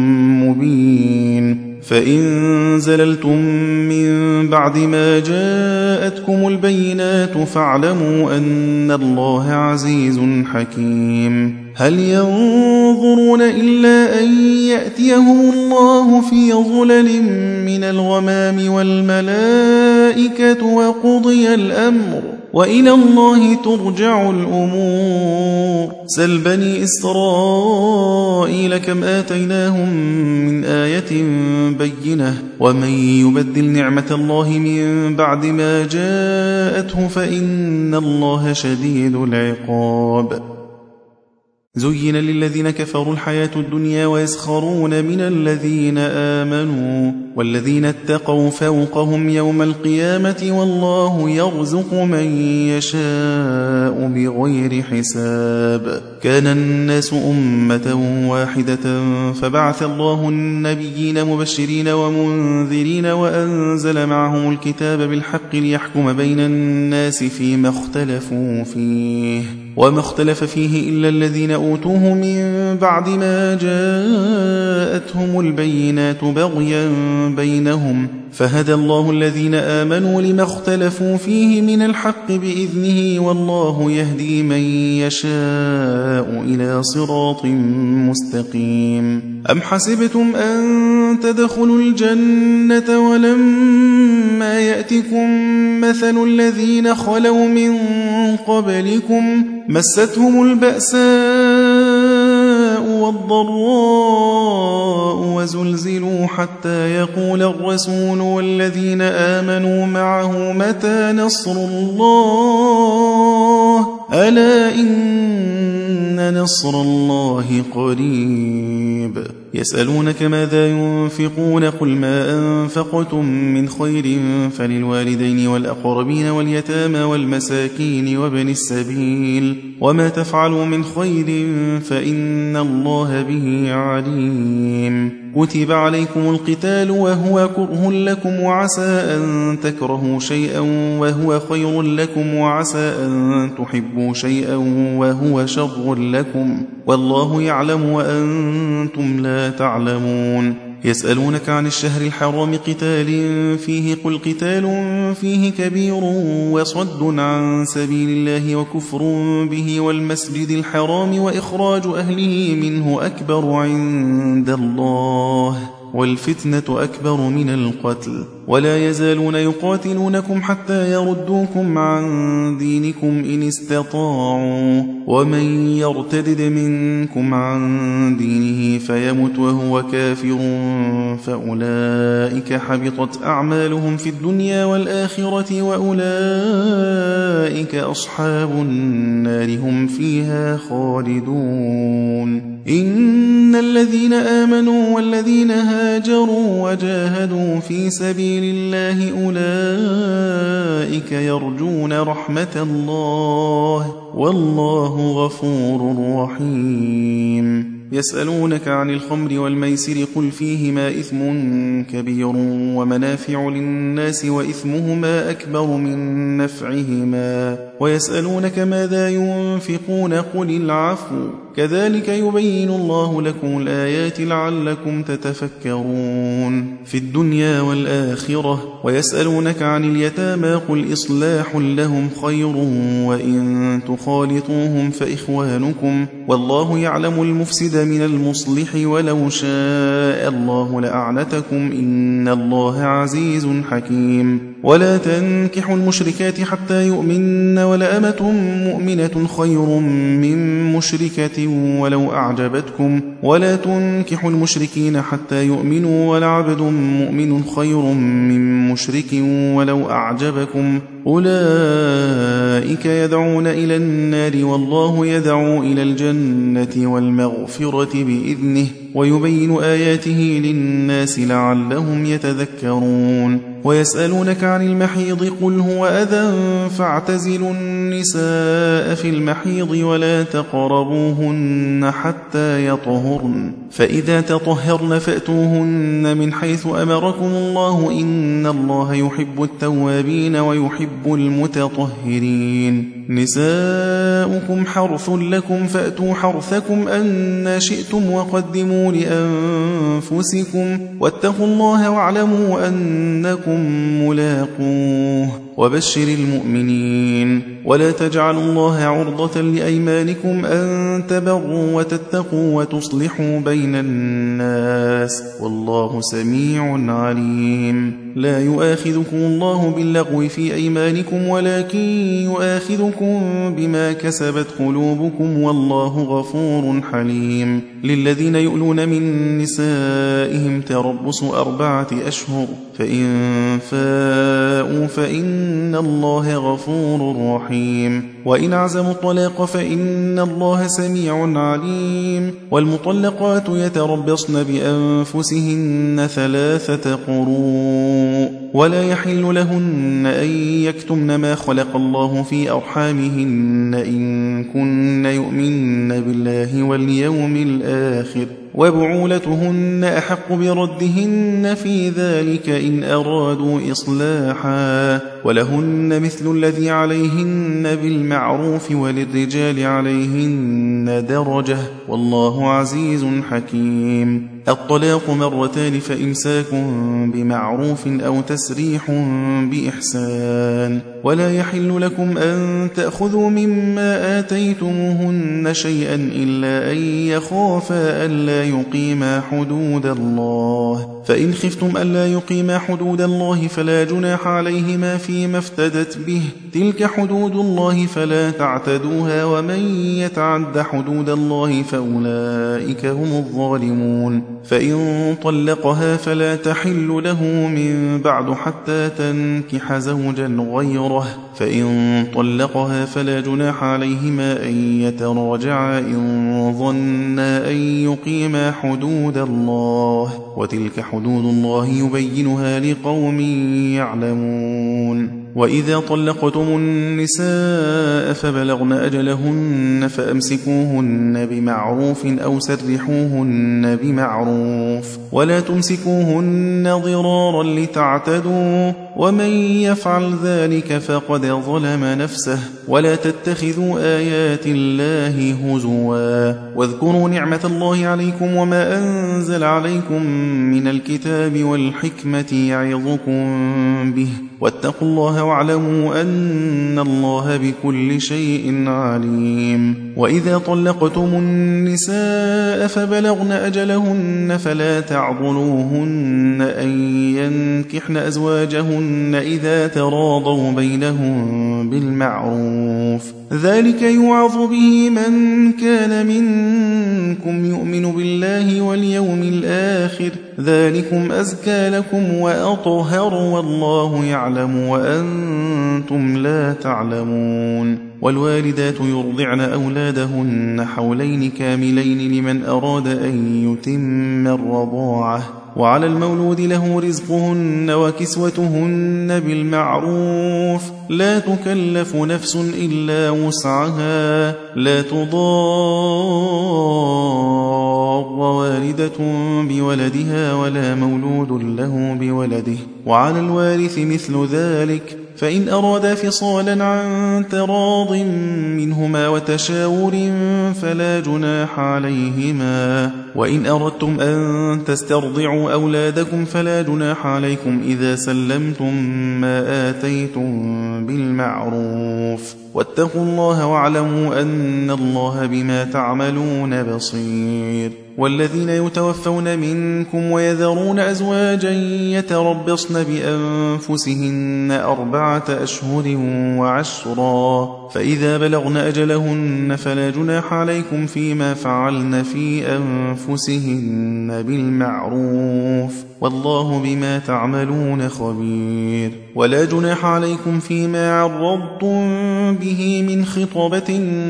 مبين فإن زللتم من بعد ما جاءتكم البينات فاعلموا أن الله عزيز حكيم هل ينظرون إلا أن يأتيهم الله في ظلل من الغمام والملائكة وقضي الأمر وإلى الله ترجع الأمور سل بني إسرائيل كم آتيناهم من آية بينة ومن يبدل نعمة الله من بعد ما جاءته فإن الله شديد العقاب زين للذين كفروا الحياة الدنيا ويسخرون من الذين آمنوا والذين اتقوا فوقهم يوم القيامة والله يرزق من يشاء بغير حساب. كان الناس أمة واحدة فبعث الله النبيين مبشرين ومنذرين وأنزل معهم الكتاب بالحق ليحكم بين الناس فيما اختلفوا فيه وما اختلف فيه إلا الذين أوتوه من بعد ما جاءتهم البينات بغيا بينهم فهدى الله الذين آمنوا لما اختلفوا فيه من الحق بإذنه والله يهدي من يشاء إلى صراط مستقيم. أم حسبتم أن تدخلوا الجنة ولما يأتكم مثل الذين خلوا من قبلكم مستهم البأساء والضراء وزلزلوا حتى يقول الرسول والذين آمنوا معه متى نصر الله ألا إن نصر الله قريب. يسألونك ماذا ينفقون قل ما أنفقتم من خير فللوالدين والأقربين واليتامى والمساكين وابن السبيل وما تفعلوا من خير فإن الله به عليم. كتب عليكم القتال وهو كره لكم وعسى أن تكرهوا شيئا وهو خير لكم وعسى أن تحبوا شيئا وهو شر لكم والله يعلم وأنتم لا تعلمون. يسألونك عن الشهر الحرام قتال فيه قل قتال فيه كبير وصد عن سبيل الله وكفر به والمسجد الحرام وإخراج أهله منه أكبر عند الله والفتنة أكبر من القتل ولا يزالون يقاتلونكم حتى يردوكم عن دينكم إن استطاعوا ومن يرتدد منكم عن دينه فيمت وهو كافر فأولئك حبطت أعمالهم في الدنيا والآخرة وأولئك أصحاب النار هم فيها خالدون. إن الذين آمنوا والذين هاجروا وجاهدوا في سبيل الله أولئك يرجون رحمة الله والله غفور رحيم. يسألونك عن الخمر والميسر قل فيهما إثم كبير ومنافع للناس وإثمهما أكبر من نفعهما ويسألونك ماذا ينفقون قل العفو كذلك يبين الله لكم الآيات لعلكم تتفكرون في الدنيا والآخرة. ويسألونك عن اليتامى قل إصلاح لهم خير وإن تخالطوهم فإخوانكم والله يعلم المفسد من المصلح ولو شاء الله لأعنتكم إن الله عزيز حكيم. ولا تنكحوا المشركات حتى يؤمن ولأمة مؤمنة خير من مشركة ولو أعجبتكم ولا تنكحوا المشركين حتى يؤمنوا ولعبد مؤمن خير من مشرك ولو أعجبكم أولئك يدعون إلى النار والله يدعو إلى الجنة والمغفرة بإذنه ويبين آياته للناس لعلهم يتذكرون. ويسألونك عن المحيض قل هو أذى فاعتزلوا النساء في المحيض ولا تقربوهن حتى يطهرن فإذا تطهرن فأتوهن من حيث أمركم الله إن الله يحب التوابين ويحب المتطهرين. نساؤكم حرث لكم فأتوا حرثكم أن شئتم وقدموا لأنفسكم واتقوا الله واعلموا أنكم ملاقوه وبشر المؤمنين. ولا تجعلوا الله عرضة لأيمانكم أن تبروا وتتقوا وتصلحوا بين الناس والله سميع عليم. لا يؤاخذكم الله باللغو في أيمانكم ولكن يؤاخذكم بما كسبت قلوبكم والله غفور حليم. للذين يؤلون من نسائهم تربص 4 أشهر فإن فاءوا فإن الله غفور رحيم. وإن عزموا الطلاق فإن الله سميع عليم. والمطلقات يتربصن بأنفسهن أنفسهن 3 قروء ولا يحل لهن أن يكتمن ما خلق الله في أرحامهن إن كن يؤمن بالله واليوم الآخر وبعولتهن أحق بردهن في ذلك إن أرادوا إصلاحا ولهن مثل الذي عليهن بالمعروف وللرجال عليهن درجة والله عزيز حكيم. الطلاق 2 فإمساك بمعروف أو تسريح بإحسان ولا يحل لكم أن تأخذوا مما آتيتموهن شيئا إلا أن يخافا ألا يقيما حدود الله فإن خفتم ألا يقيما حدود الله فلا جناح عليهما فيما افتدت به تلك حدود الله فلا تعتدوها ومن يتعد حدود الله فأولئك هم الظالمون. فإن طلقها فلا تحل له من بعد حتى تنكح زوجا غيره فإن طلقها فلا جناح عليهما أن يتراجعا إن ظنا أن يقيما حدود الله وتلك حدود الله يبينها لقوم يعلمون. وإذا طلقتم النساء فبلغن أجلهن فأمسكوهن بمعروف أو سرحوهن بمعروف ولا تمسكوهن ضرارا لتعتدوا ومن يفعل ذلك فقد ظلم نفسه ولا تتخذوا آيات الله هزوا واذكروا نعمة الله عليكم وما أنزل عليكم من الكتاب والحكمة يعظكم به واتقوا الله واعلموا أن الله بكل شيء عليم. وإذا طلقتم النساء فبلغن أجلهن فلا تعضلوهن أن ينكحن أزواجهن إذا تراضوا بينهم بالمعروف ذلك يوعظ به من كان منكم يؤمن بالله واليوم الآخر ذلكم أزكى لكم وأطهر والله يعلم وأنتم لا تعلمون. والوالدات يرضعن أولادهن حولين كاملين لمن أراد أن يتم الرضاعة وعلى المولود له رزقهن وكسوتهن بالمعروف لا تكلف نفس إلا وسعها لا تضار والدة بولدها ولا مولود له بولده وعلى الوارث مثل ذلك فإن أرادا فصالا عن تراض منهما وتشاور فلا جناح عليهما وإن أردتم أن تسترضعوا أولادكم فلا جناح عليكم إذا سلمتم ما آتيتم بالمعروف واتقوا الله واعلموا أن الله بما تعملون بصير. والذين يتوفون منكم ويذرون أزواجا يتربصن بأنفسهن 4 أشهر وعشرا فإذا بلغن أجلهن فلا جناح عليكم فيما فعلن في أنفسهن بالمعروف والله بما تعملون خبير. ولا جناح عليكم فيما عرضتم به من خطبة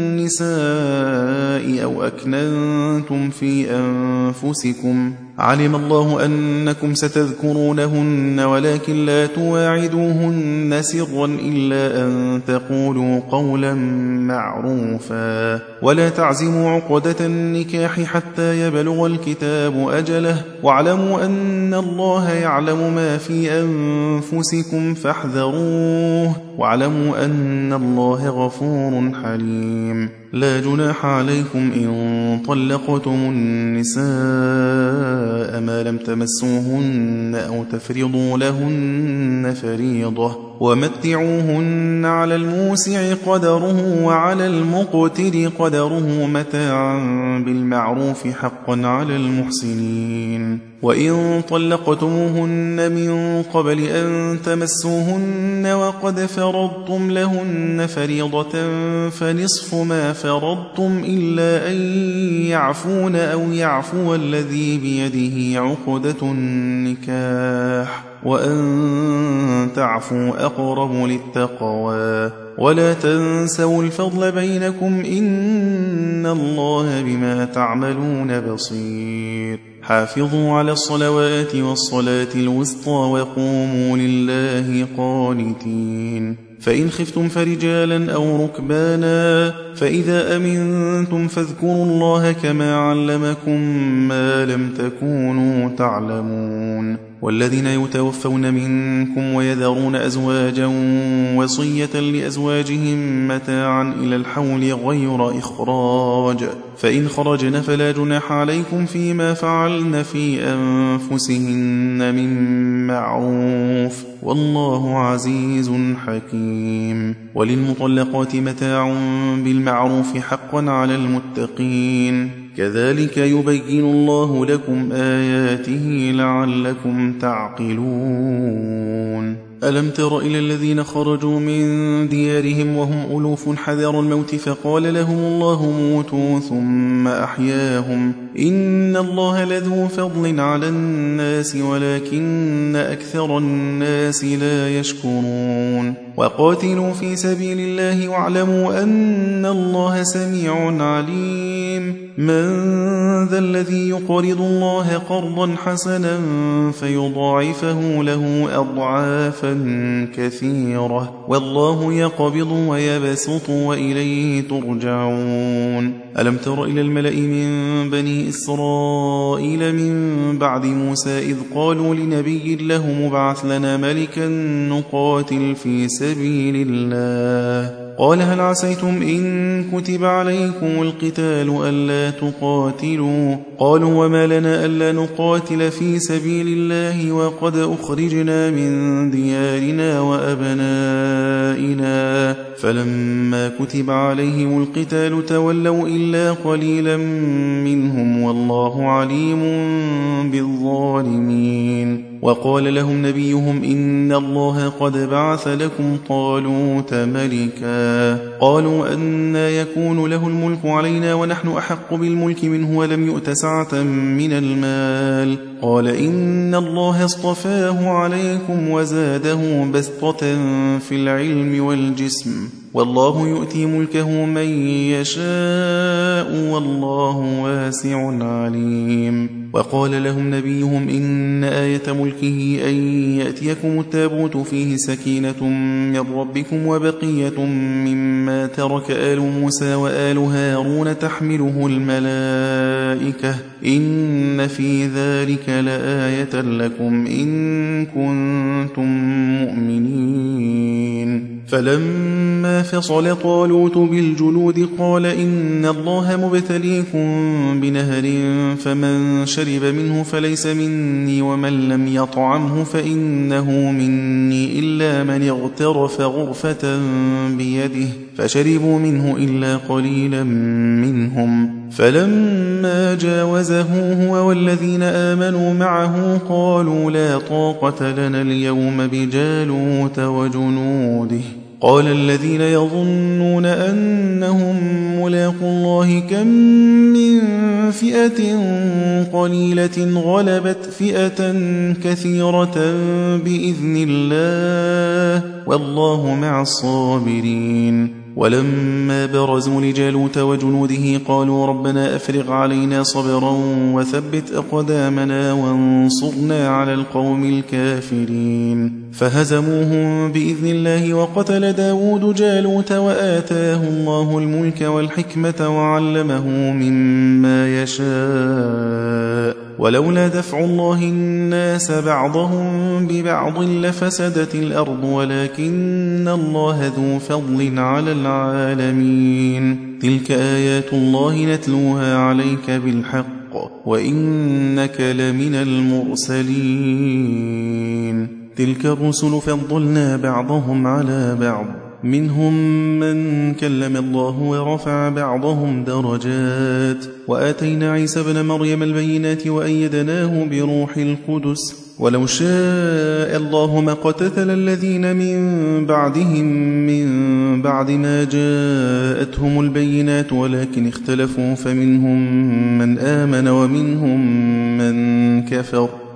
النساء أو أكننتم في أنفسكم علم الله أنكم ستذكرونهن ولكن لا تواعدوهن سرا إلا أن تقولوا قولا معروفا ولا تعزموا عقدة النكاح حتى يبلغ الكتاب أجله واعلموا أن الله يعلم ما في أنفسكم فاحذروه واعلموا أن الله غفور حليم. لا جناح عليكم إن طلقتم النساء ما لم تمسوهن أو تفرضوا لهن فريضة ومتعوهن على الموسع قدره وعلى المقتر قدره متاعا بالمعروف حقا على المحسنين. وإن طلقتموهن من قبل أن تمسوهن وقد فرضتم لهن فريضة فنصف ما فرضتم إلا أن يعفون أو يعفو الذي بيده عقدة النكاح وأن تعفوا أقرب للتقوى ولا تنسوا الفضل بينكم إن الله بما تعملون بصير. حافظوا على الصلوات والصلاة الوسطى وقوموا لله قانتين. فإن خفتم فرجالا أو ركبانا فإذا أمنتم فاذكروا الله كما علمكم ما لم تكونوا تعلمون. والذين يتوفون منكم ويذرون أزواجا وصية لأزواجهم متاعا إلى الحول غير إخراج فإن خرجن فلا جناح عليكم فيما فعلن في أنفسهن من معروف والله عزيز حكيم. وللمطلقات متاع بالمعروف حقا على المتقين كذلك يبين الله لكم آياته لعلكم تعقلون. ألم تر إلى الذين خرجوا من ديارهم وهم ألوف حذر الموت فقال لهم الله موتوا ثم أحياهم إن الله لذو فضل على الناس ولكن أكثر الناس لا يشكرون. وقاتلوا في سبيل الله واعلموا أن الله سميع عليم. من ذا الذي يقرض الله قرضا حسنا فيضاعفه له أضعافا كثيرة والله يقبض ويبسط وإليه ترجعون. ألم تر إلى الملأ من بني إسرائيل من بعد موسى إذ قالوا لنبي له مبعث لنا ملكا نقاتل في سبيل الله قال هل عسيتم إن كتب عليكم القتال ألا تقاتلوا قالوا وما لنا ألا نقاتل في سبيل الله وقد أخرجنا من ديارنا وأبنائنا فلما كتب عليهم القتال تولوا إلا قليلا منهم والله عليم بالظالمين. وقال لهم نبيهم إن الله قد بعث لكم طالوت ملكا قالوا أنى يكون له الملك علينا ونحن أحق بالملك منه ولم يؤت سعة من المال قال إن الله اصطفاه عليكم وزاده بسطة في العلم والجسم والله يؤتي ملكه من يشاء والله واسع عليم. وقال لهم نبيهم إن آية ملكه أن يأتيكم التابوت فيه سكينة من ربكم وبقية مما ترك آل موسى وآل هارون تحمله الملائكة إن في ذلك لآية لكم إن كنتم مؤمنين. فلما فصل طالوت بالجنود قال إن الله مبتليكم بنهر فمن شرب منه فليس مني ومن لم يطعمه فإنه مني إلا من اغترف غرفة بيده فشربوا منه إلا قليلا منهم. فلما جاوزه هو والذين آمنوا معه قالوا لا طاقة لنا اليوم بجالوت وجنوده قال الذين يظنون أنهم ملاقوا الله كم من فئة قليلة غلبت فئة كثيرة بإذن الله والله مع الصابرين. ولما برزوا لجالوت وجنوده قالوا ربنا أفرغ علينا صبرا وثبت أقدامنا وانصرنا على القوم الكافرين. فهزموهم بإذن الله وقتل داود جالوت وآتاه الله الملك والحكمة وعلمه مما يشاء ولولا دفع الله الناس بعضهم ببعض لفسدت الأرض ولكن الله ذو فضل على العالمين. تلك آيات الله نتلوها عليك بالحق وإنك لمن المرسلين. تلك الرسل فضلنا بعضهم على بعض منهم من كلم الله ورفع بعضهم درجات وآتينا عيسى ابن مريم البينات وأيدناه بروح القدس ولو شاء الله ما قتتل الذين من بعدهم من بعد ما جاءتهم البينات ولكن اختلفوا فمنهم من آمن ومنهم من كفر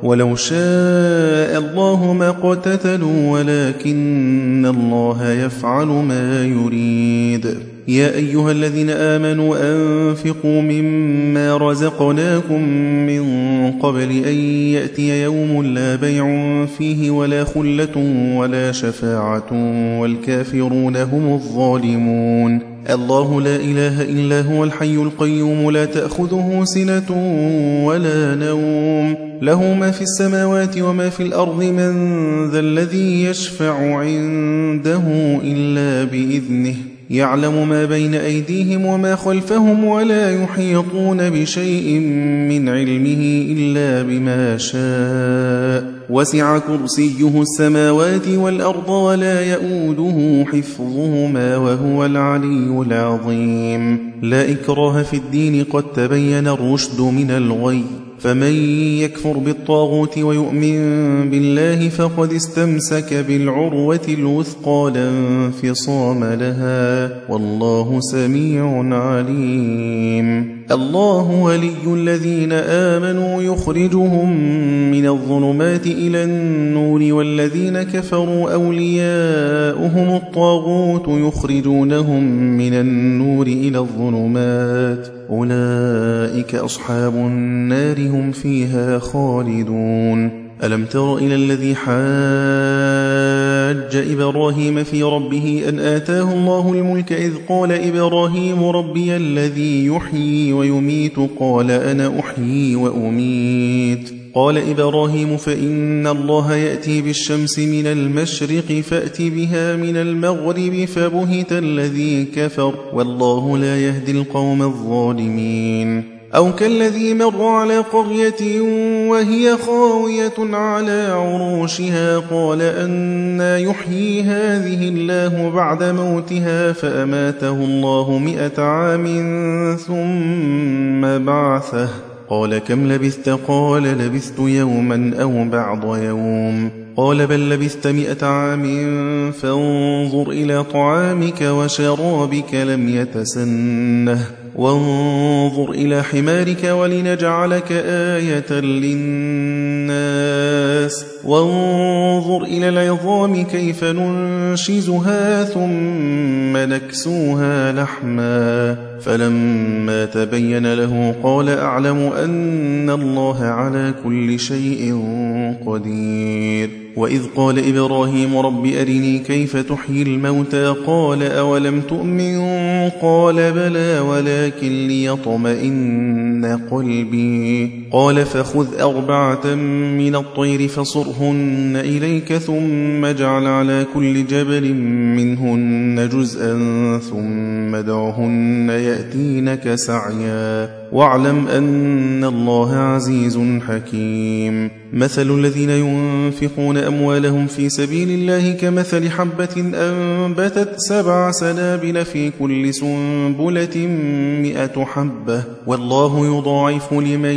ولو شاء الله ما اقتتلوا ولكن الله يفعل ما يريد. يا أيها الذين آمنوا أنفقوا مما رزقناكم من قبل أن يأتي يوم لا بيع فيه ولا خلة ولا شفاعة والكافرون هم الظالمون. الله لا إله إلا هو الحي القيوم لا تأخذه سنة ولا نوم له ما في السماوات وما في الأرض من ذا الذي يشفع عنده إلا بإذنه يعلم ما بين أيديهم وما خلفهم ولا يحيطون بشيء من علمه إلا بما شاء وسع كرسيه السماوات والأرض ولا يؤوده حفظهما وهو العلي العظيم. لا إكراه في الدين قد تبين الرشد من الغي فمن يكفر بالطاغوت ويؤمن بالله فقد استمسك بالعروة الوثقى لا انفصام لها والله سميع عليم. الله ولي الذين آمنوا يخرجهم من الظلمات إلى النور والذين كفروا أولياؤهم الطاغوت يخرجونهم من النور إلى الظلمات أولئك أصحاب النار هم فيها خالدون. ألم تر إلى الذي حاج إبراهيم في ربه أن آتاه الله الملك إذ قال إبراهيم ربي الذي يحيي ويميت قال أنا أحيي وأميت قال إبراهيم فإن الله يأتي بالشمس من المشرق فأت بها من المغرب فبهت الذي كفر والله لا يهدي القوم الظالمين. أو كالذي مر على قرية وهي خاوية على عروشها قال أنى يحيي هذه الله بعد موتها فأماته الله 100 عام ثم بعثه قال كم لبثت قال لبثت يوما أو بعض يوم قال بل لبثت 100 عام فانظر إلى طعامك وشرابك لم يتسنه وانظر إلى حمارك ولنجعلك آية للناس وانظر إلى العظام كيف ننشزها ثم نكسوها لحما فلما تبين له قال أعلم أن الله على كل شيء قدير. وإذ قال إبراهيم رب أرني كيف تحيي الموتى قال أولم تؤمن قال بلى ولكن ليطمئن قلبي قال فخذ 4 من الطير فصرهن إليك ثم اجعل على كل جبل منهن جزءا ثم ادعهن يأتينك سعيا واعلم أن الله عزيز حكيم. مثل الذين ينفقون أموالهم في سبيل الله كمثل حبة أنبتت 7 سنابل في كل سنبلة 100 حبة والله يضاعف لمن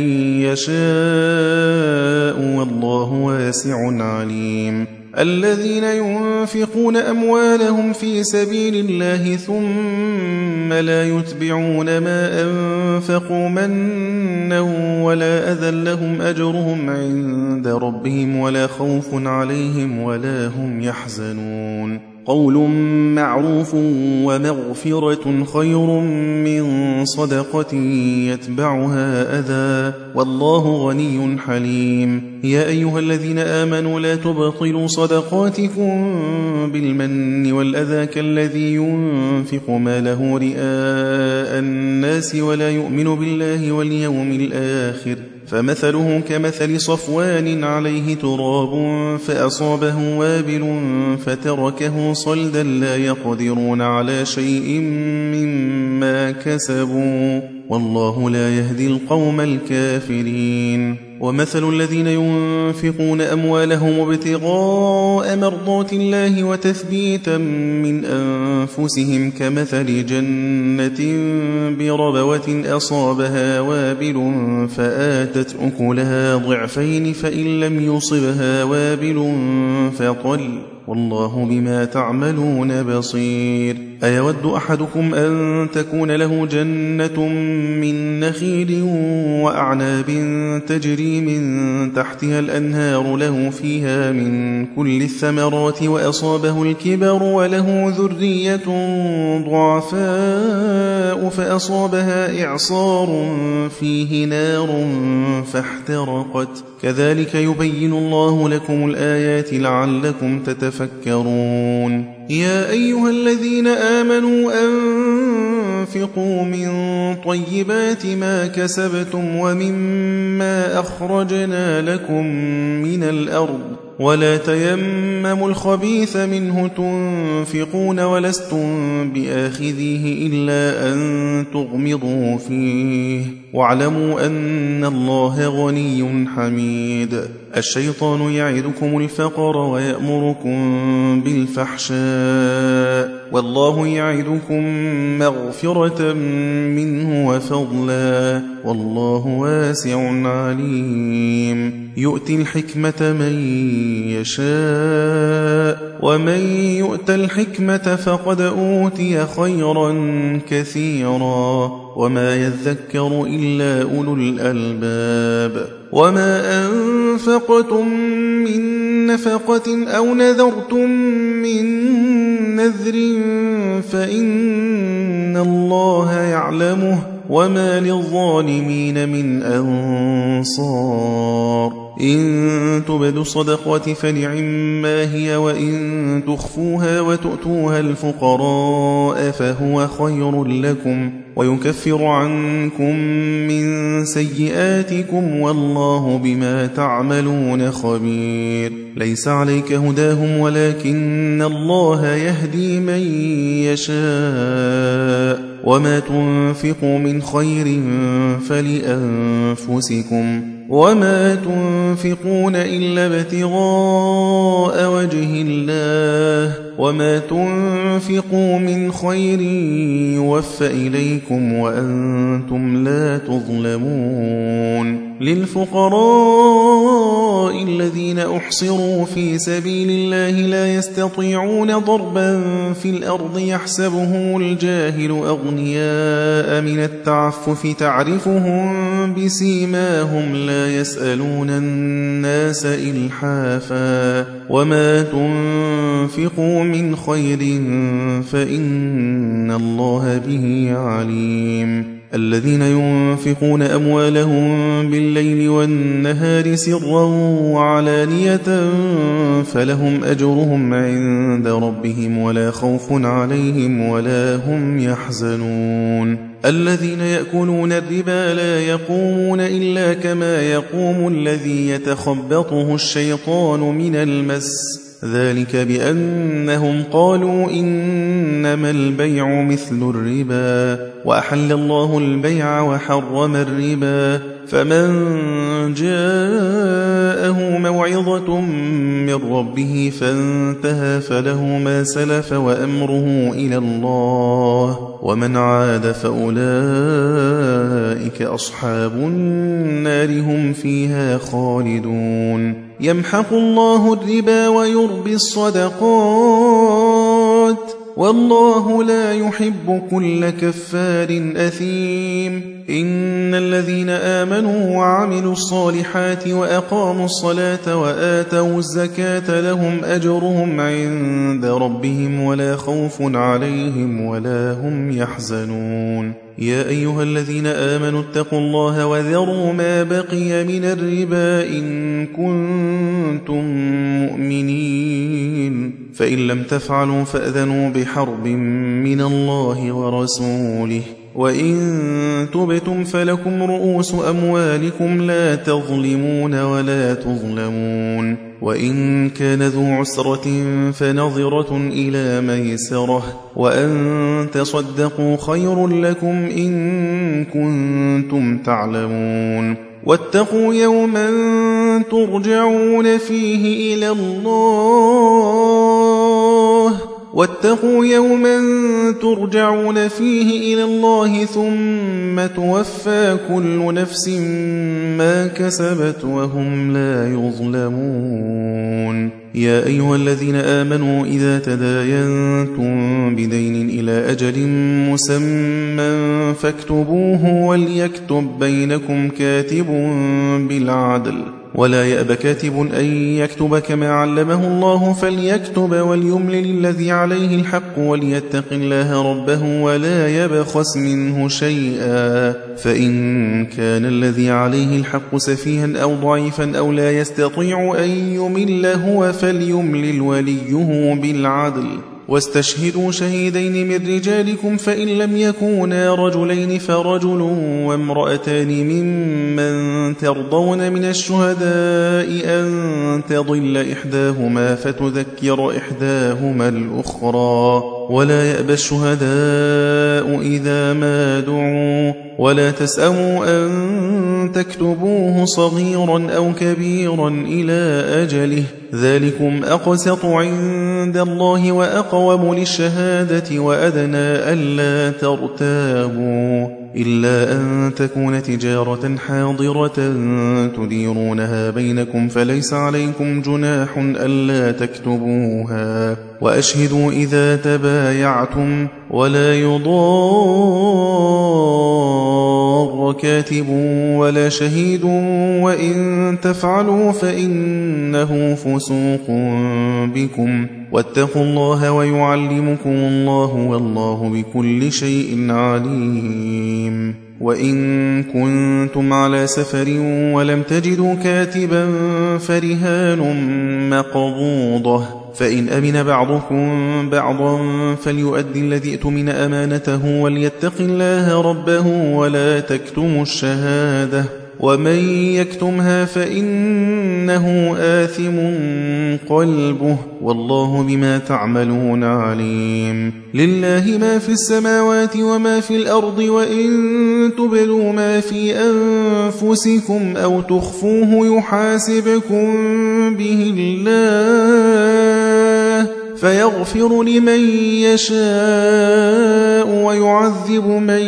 يشاء والله واسع عليم. الذين ينفقون أموالهم في سبيل الله ثم لا يتبعون ما أنفقوا منا ولا أذى لهم أجرهم عند ربهم ولا خوف عليهم ولا هم يحزنون. قول معروف ومغفرة خير من صدقة يتبعها أذى والله غني حليم. يا أيها الذين آمنوا لا تبطلوا صدقاتكم بالمن والأذى كالذي ينفق ماله رئاء الناس ولا يؤمن بالله واليوم الآخر فمثله كمثل صفوان عليه تراب فأصابه وابل فتركه صلدا لا يقدرون على شيء مما كسبوا والله لا يهدي القوم الكافرين. ومثل الذين ينفقون أموالهم ابتغاء مرضات الله وتثبيتا من أنفسهم كمثل جنة بربوة أصابها وابل فآتت أكلها ضعفين فإن لم يصبها وابل فطل والله بما تعملون بصير. أيود أحدكم أن تكون له جنة من نخيل وأعناب تجري من تحتها الأنهار له فيها من كل الثمرات وأصابه الكبر وله ذرية ضعفاء فأصابها إعصار فيه نار فاحترقت كذلك يبين الله لكم الآيات لعلكم تتفكرون يا أيها الذين آمنوا أنفقوا من طيبات ما كسبتم ومما أخرجنا لكم من الأرض ولا تيمموا الخبيث منه تنفقون ولستم بآخذيه إلا أن تغمضوا فيه واعلموا أن الله غني حميد الشيطان يعدكم الفقر ويأمركم بالفحشاء والله يعدكم مغفرة منه وفضلا والله واسع عليم يؤتي الحكمة من يشاء ومن يؤت الحكمة فقد أوتي خيرا كثيرا وما يذكر إلا أولو الألباب وما أنفقتم من نفقة أو نذرتم من نذر فإن الله يعلمه وما للظالمين من أنصار إن تبدوا الصدقات فنعما هي وإن تخفوها وتؤتوها الفقراء فهو خير لكم ويكفر عنكم من سيئاتكم والله بما تعملون خبير ليس عليك هداهم ولكن الله يهدي من يشاء وما تنفقوا من خير فلأنفسكم وما تنفقون إلا ابتغاء وجه الله وما تنفقوا من خير يوفى إليكم وأنتم لا تظلمون للفقراء الذين أحصروا في سبيل الله لا يستطيعون ضربا في الأرض يحسبهم الجاهل أغنياء من التعفف تعرفهم بسيماهم لا يسألون الناس إلحافا وما تنفقوا من خير فإن الله به عليم الذين ينفقون أموالهم بالليل والنهار سرا وعلانية فلهم أجرهم عند ربهم ولا خوف عليهم ولا هم يحزنون الذين يأكلون الربا لا يقومون إلا كما يقوم الذي يتخبطه الشيطان من المس ذلك بأنهم قالوا إنما البيع مثل الربا وأحل الله البيع وحرم الربا فمن جاءه موعظة من ربه فانتهى فله ما سلف وأمره إلى الله ومن عاد فأولئك أصحاب النار هم فيها خالدون يمحق الله الربا ويربي الصدقات والله لا يحب كل كفار أثيم إن الذين آمنوا وعملوا الصالحات وأقاموا الصلاة وآتوا الزكاة لهم أجرهم عند ربهم ولا خوف عليهم ولا هم يحزنون يا أيها الذين آمنوا اتقوا الله وذروا ما بقي من الربا إن كنتم مؤمنين فإن لم تفعلوا فأذنوا بحرب من الله ورسوله وإن تبتم فلكم رؤوس أموالكم لا تظلمون ولا تظلمون وإن كان ذو عسرة فنظرة إلى ميسرة وأن تصدقوا خير لكم إن كنتم تعلمون واتقوا يوما ترجعون فيه إلى الله ثم توفى كل نفس ما كسبت وهم لا يظلمون يا أيها الذين آمنوا إذا تداينتم بدين إلى أجل مسمى فاكتبوه وليكتب بينكم كاتب بالعدل ولا يأب كاتب أن يكتب كما علمه الله فليكتب وليملل الذي عليه الحق وليتق الله ربه ولا يبخس منه شيئا فإن كان الذي عليه الحق سفيها أو ضعيفا أو لا يستطيع أن يمل هو فليملل وليه بالعدل واستشهدوا شهيدين من رجالكم فإن لم يكونا رجلين فرجل وامرأتان ممن ترضون من الشهداء أن تضل إحداهما فتذكر إحداهما الأخرى ولا يأبى الشهداء إذا ما دعوا ولا تسأموا أن تكتبوه صغيرا أو كبيرا إلى أجله ذلكم أقسط عند الله وأقوم للشهادة وأدنى ألا ترتابوا إلا أن تكون تجارة حاضرة تديرونها بينكم فليس عليكم جناح ألا تكتبوها وأشهدوا إذا تبايعتم ولا يضار كاتب ولا شهيد وإن تفعلوا فإنه فسوق بكم واتقوا الله ويعلمكم الله والله بكل شيء عليم وإن كنتم على سفر ولم تجدوا كاتبا فرهان مقبوضة فإن أمن بعضكم بعضا فليؤدي الذي اؤتمن أمانته وليتق الله ربه ولا تكتموا الشهادة ومن يكتمها فإنه آثم قلبه والله بما تعملون عليم لله ما في السماوات وما في الأرض وإن تبدوا ما في أنفسكم أو تخفوه يحاسبكم به الله فيغفر لمن يشاء ويعذب من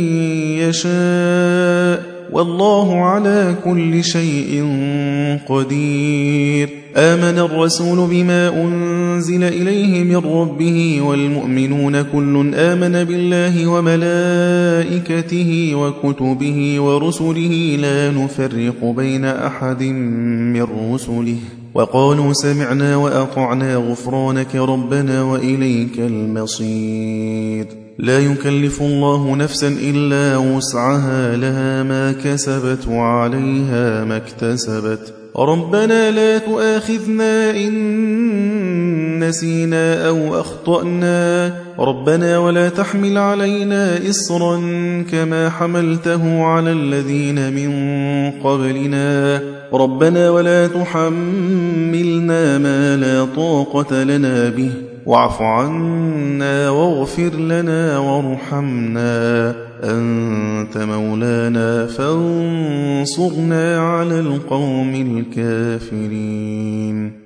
يشاء والله على كل شيء قدير آمن الرسول بما أنزل إليه من ربه والمؤمنون كل آمن بالله وملائكته وكتبه ورسله لا نفرق بين أحد من رسله وقالوا سمعنا وأطعنا غفرانك ربنا وإليك المصير لا يكلف الله نفسا إلا وسعها لها ما كسبت وعليها ما اكتسبت ربنا لا تؤاخذنا إن نسينا أو أخطأنا ربنا ولا تحمل علينا إصرا كما حملته على الذين من قبلنا ربنا ولا تحملنا ما لا طاقة لنا به واعف عنا واغفر لنا وارحمنا أنت مولانا فانصرنا على القوم الكافرين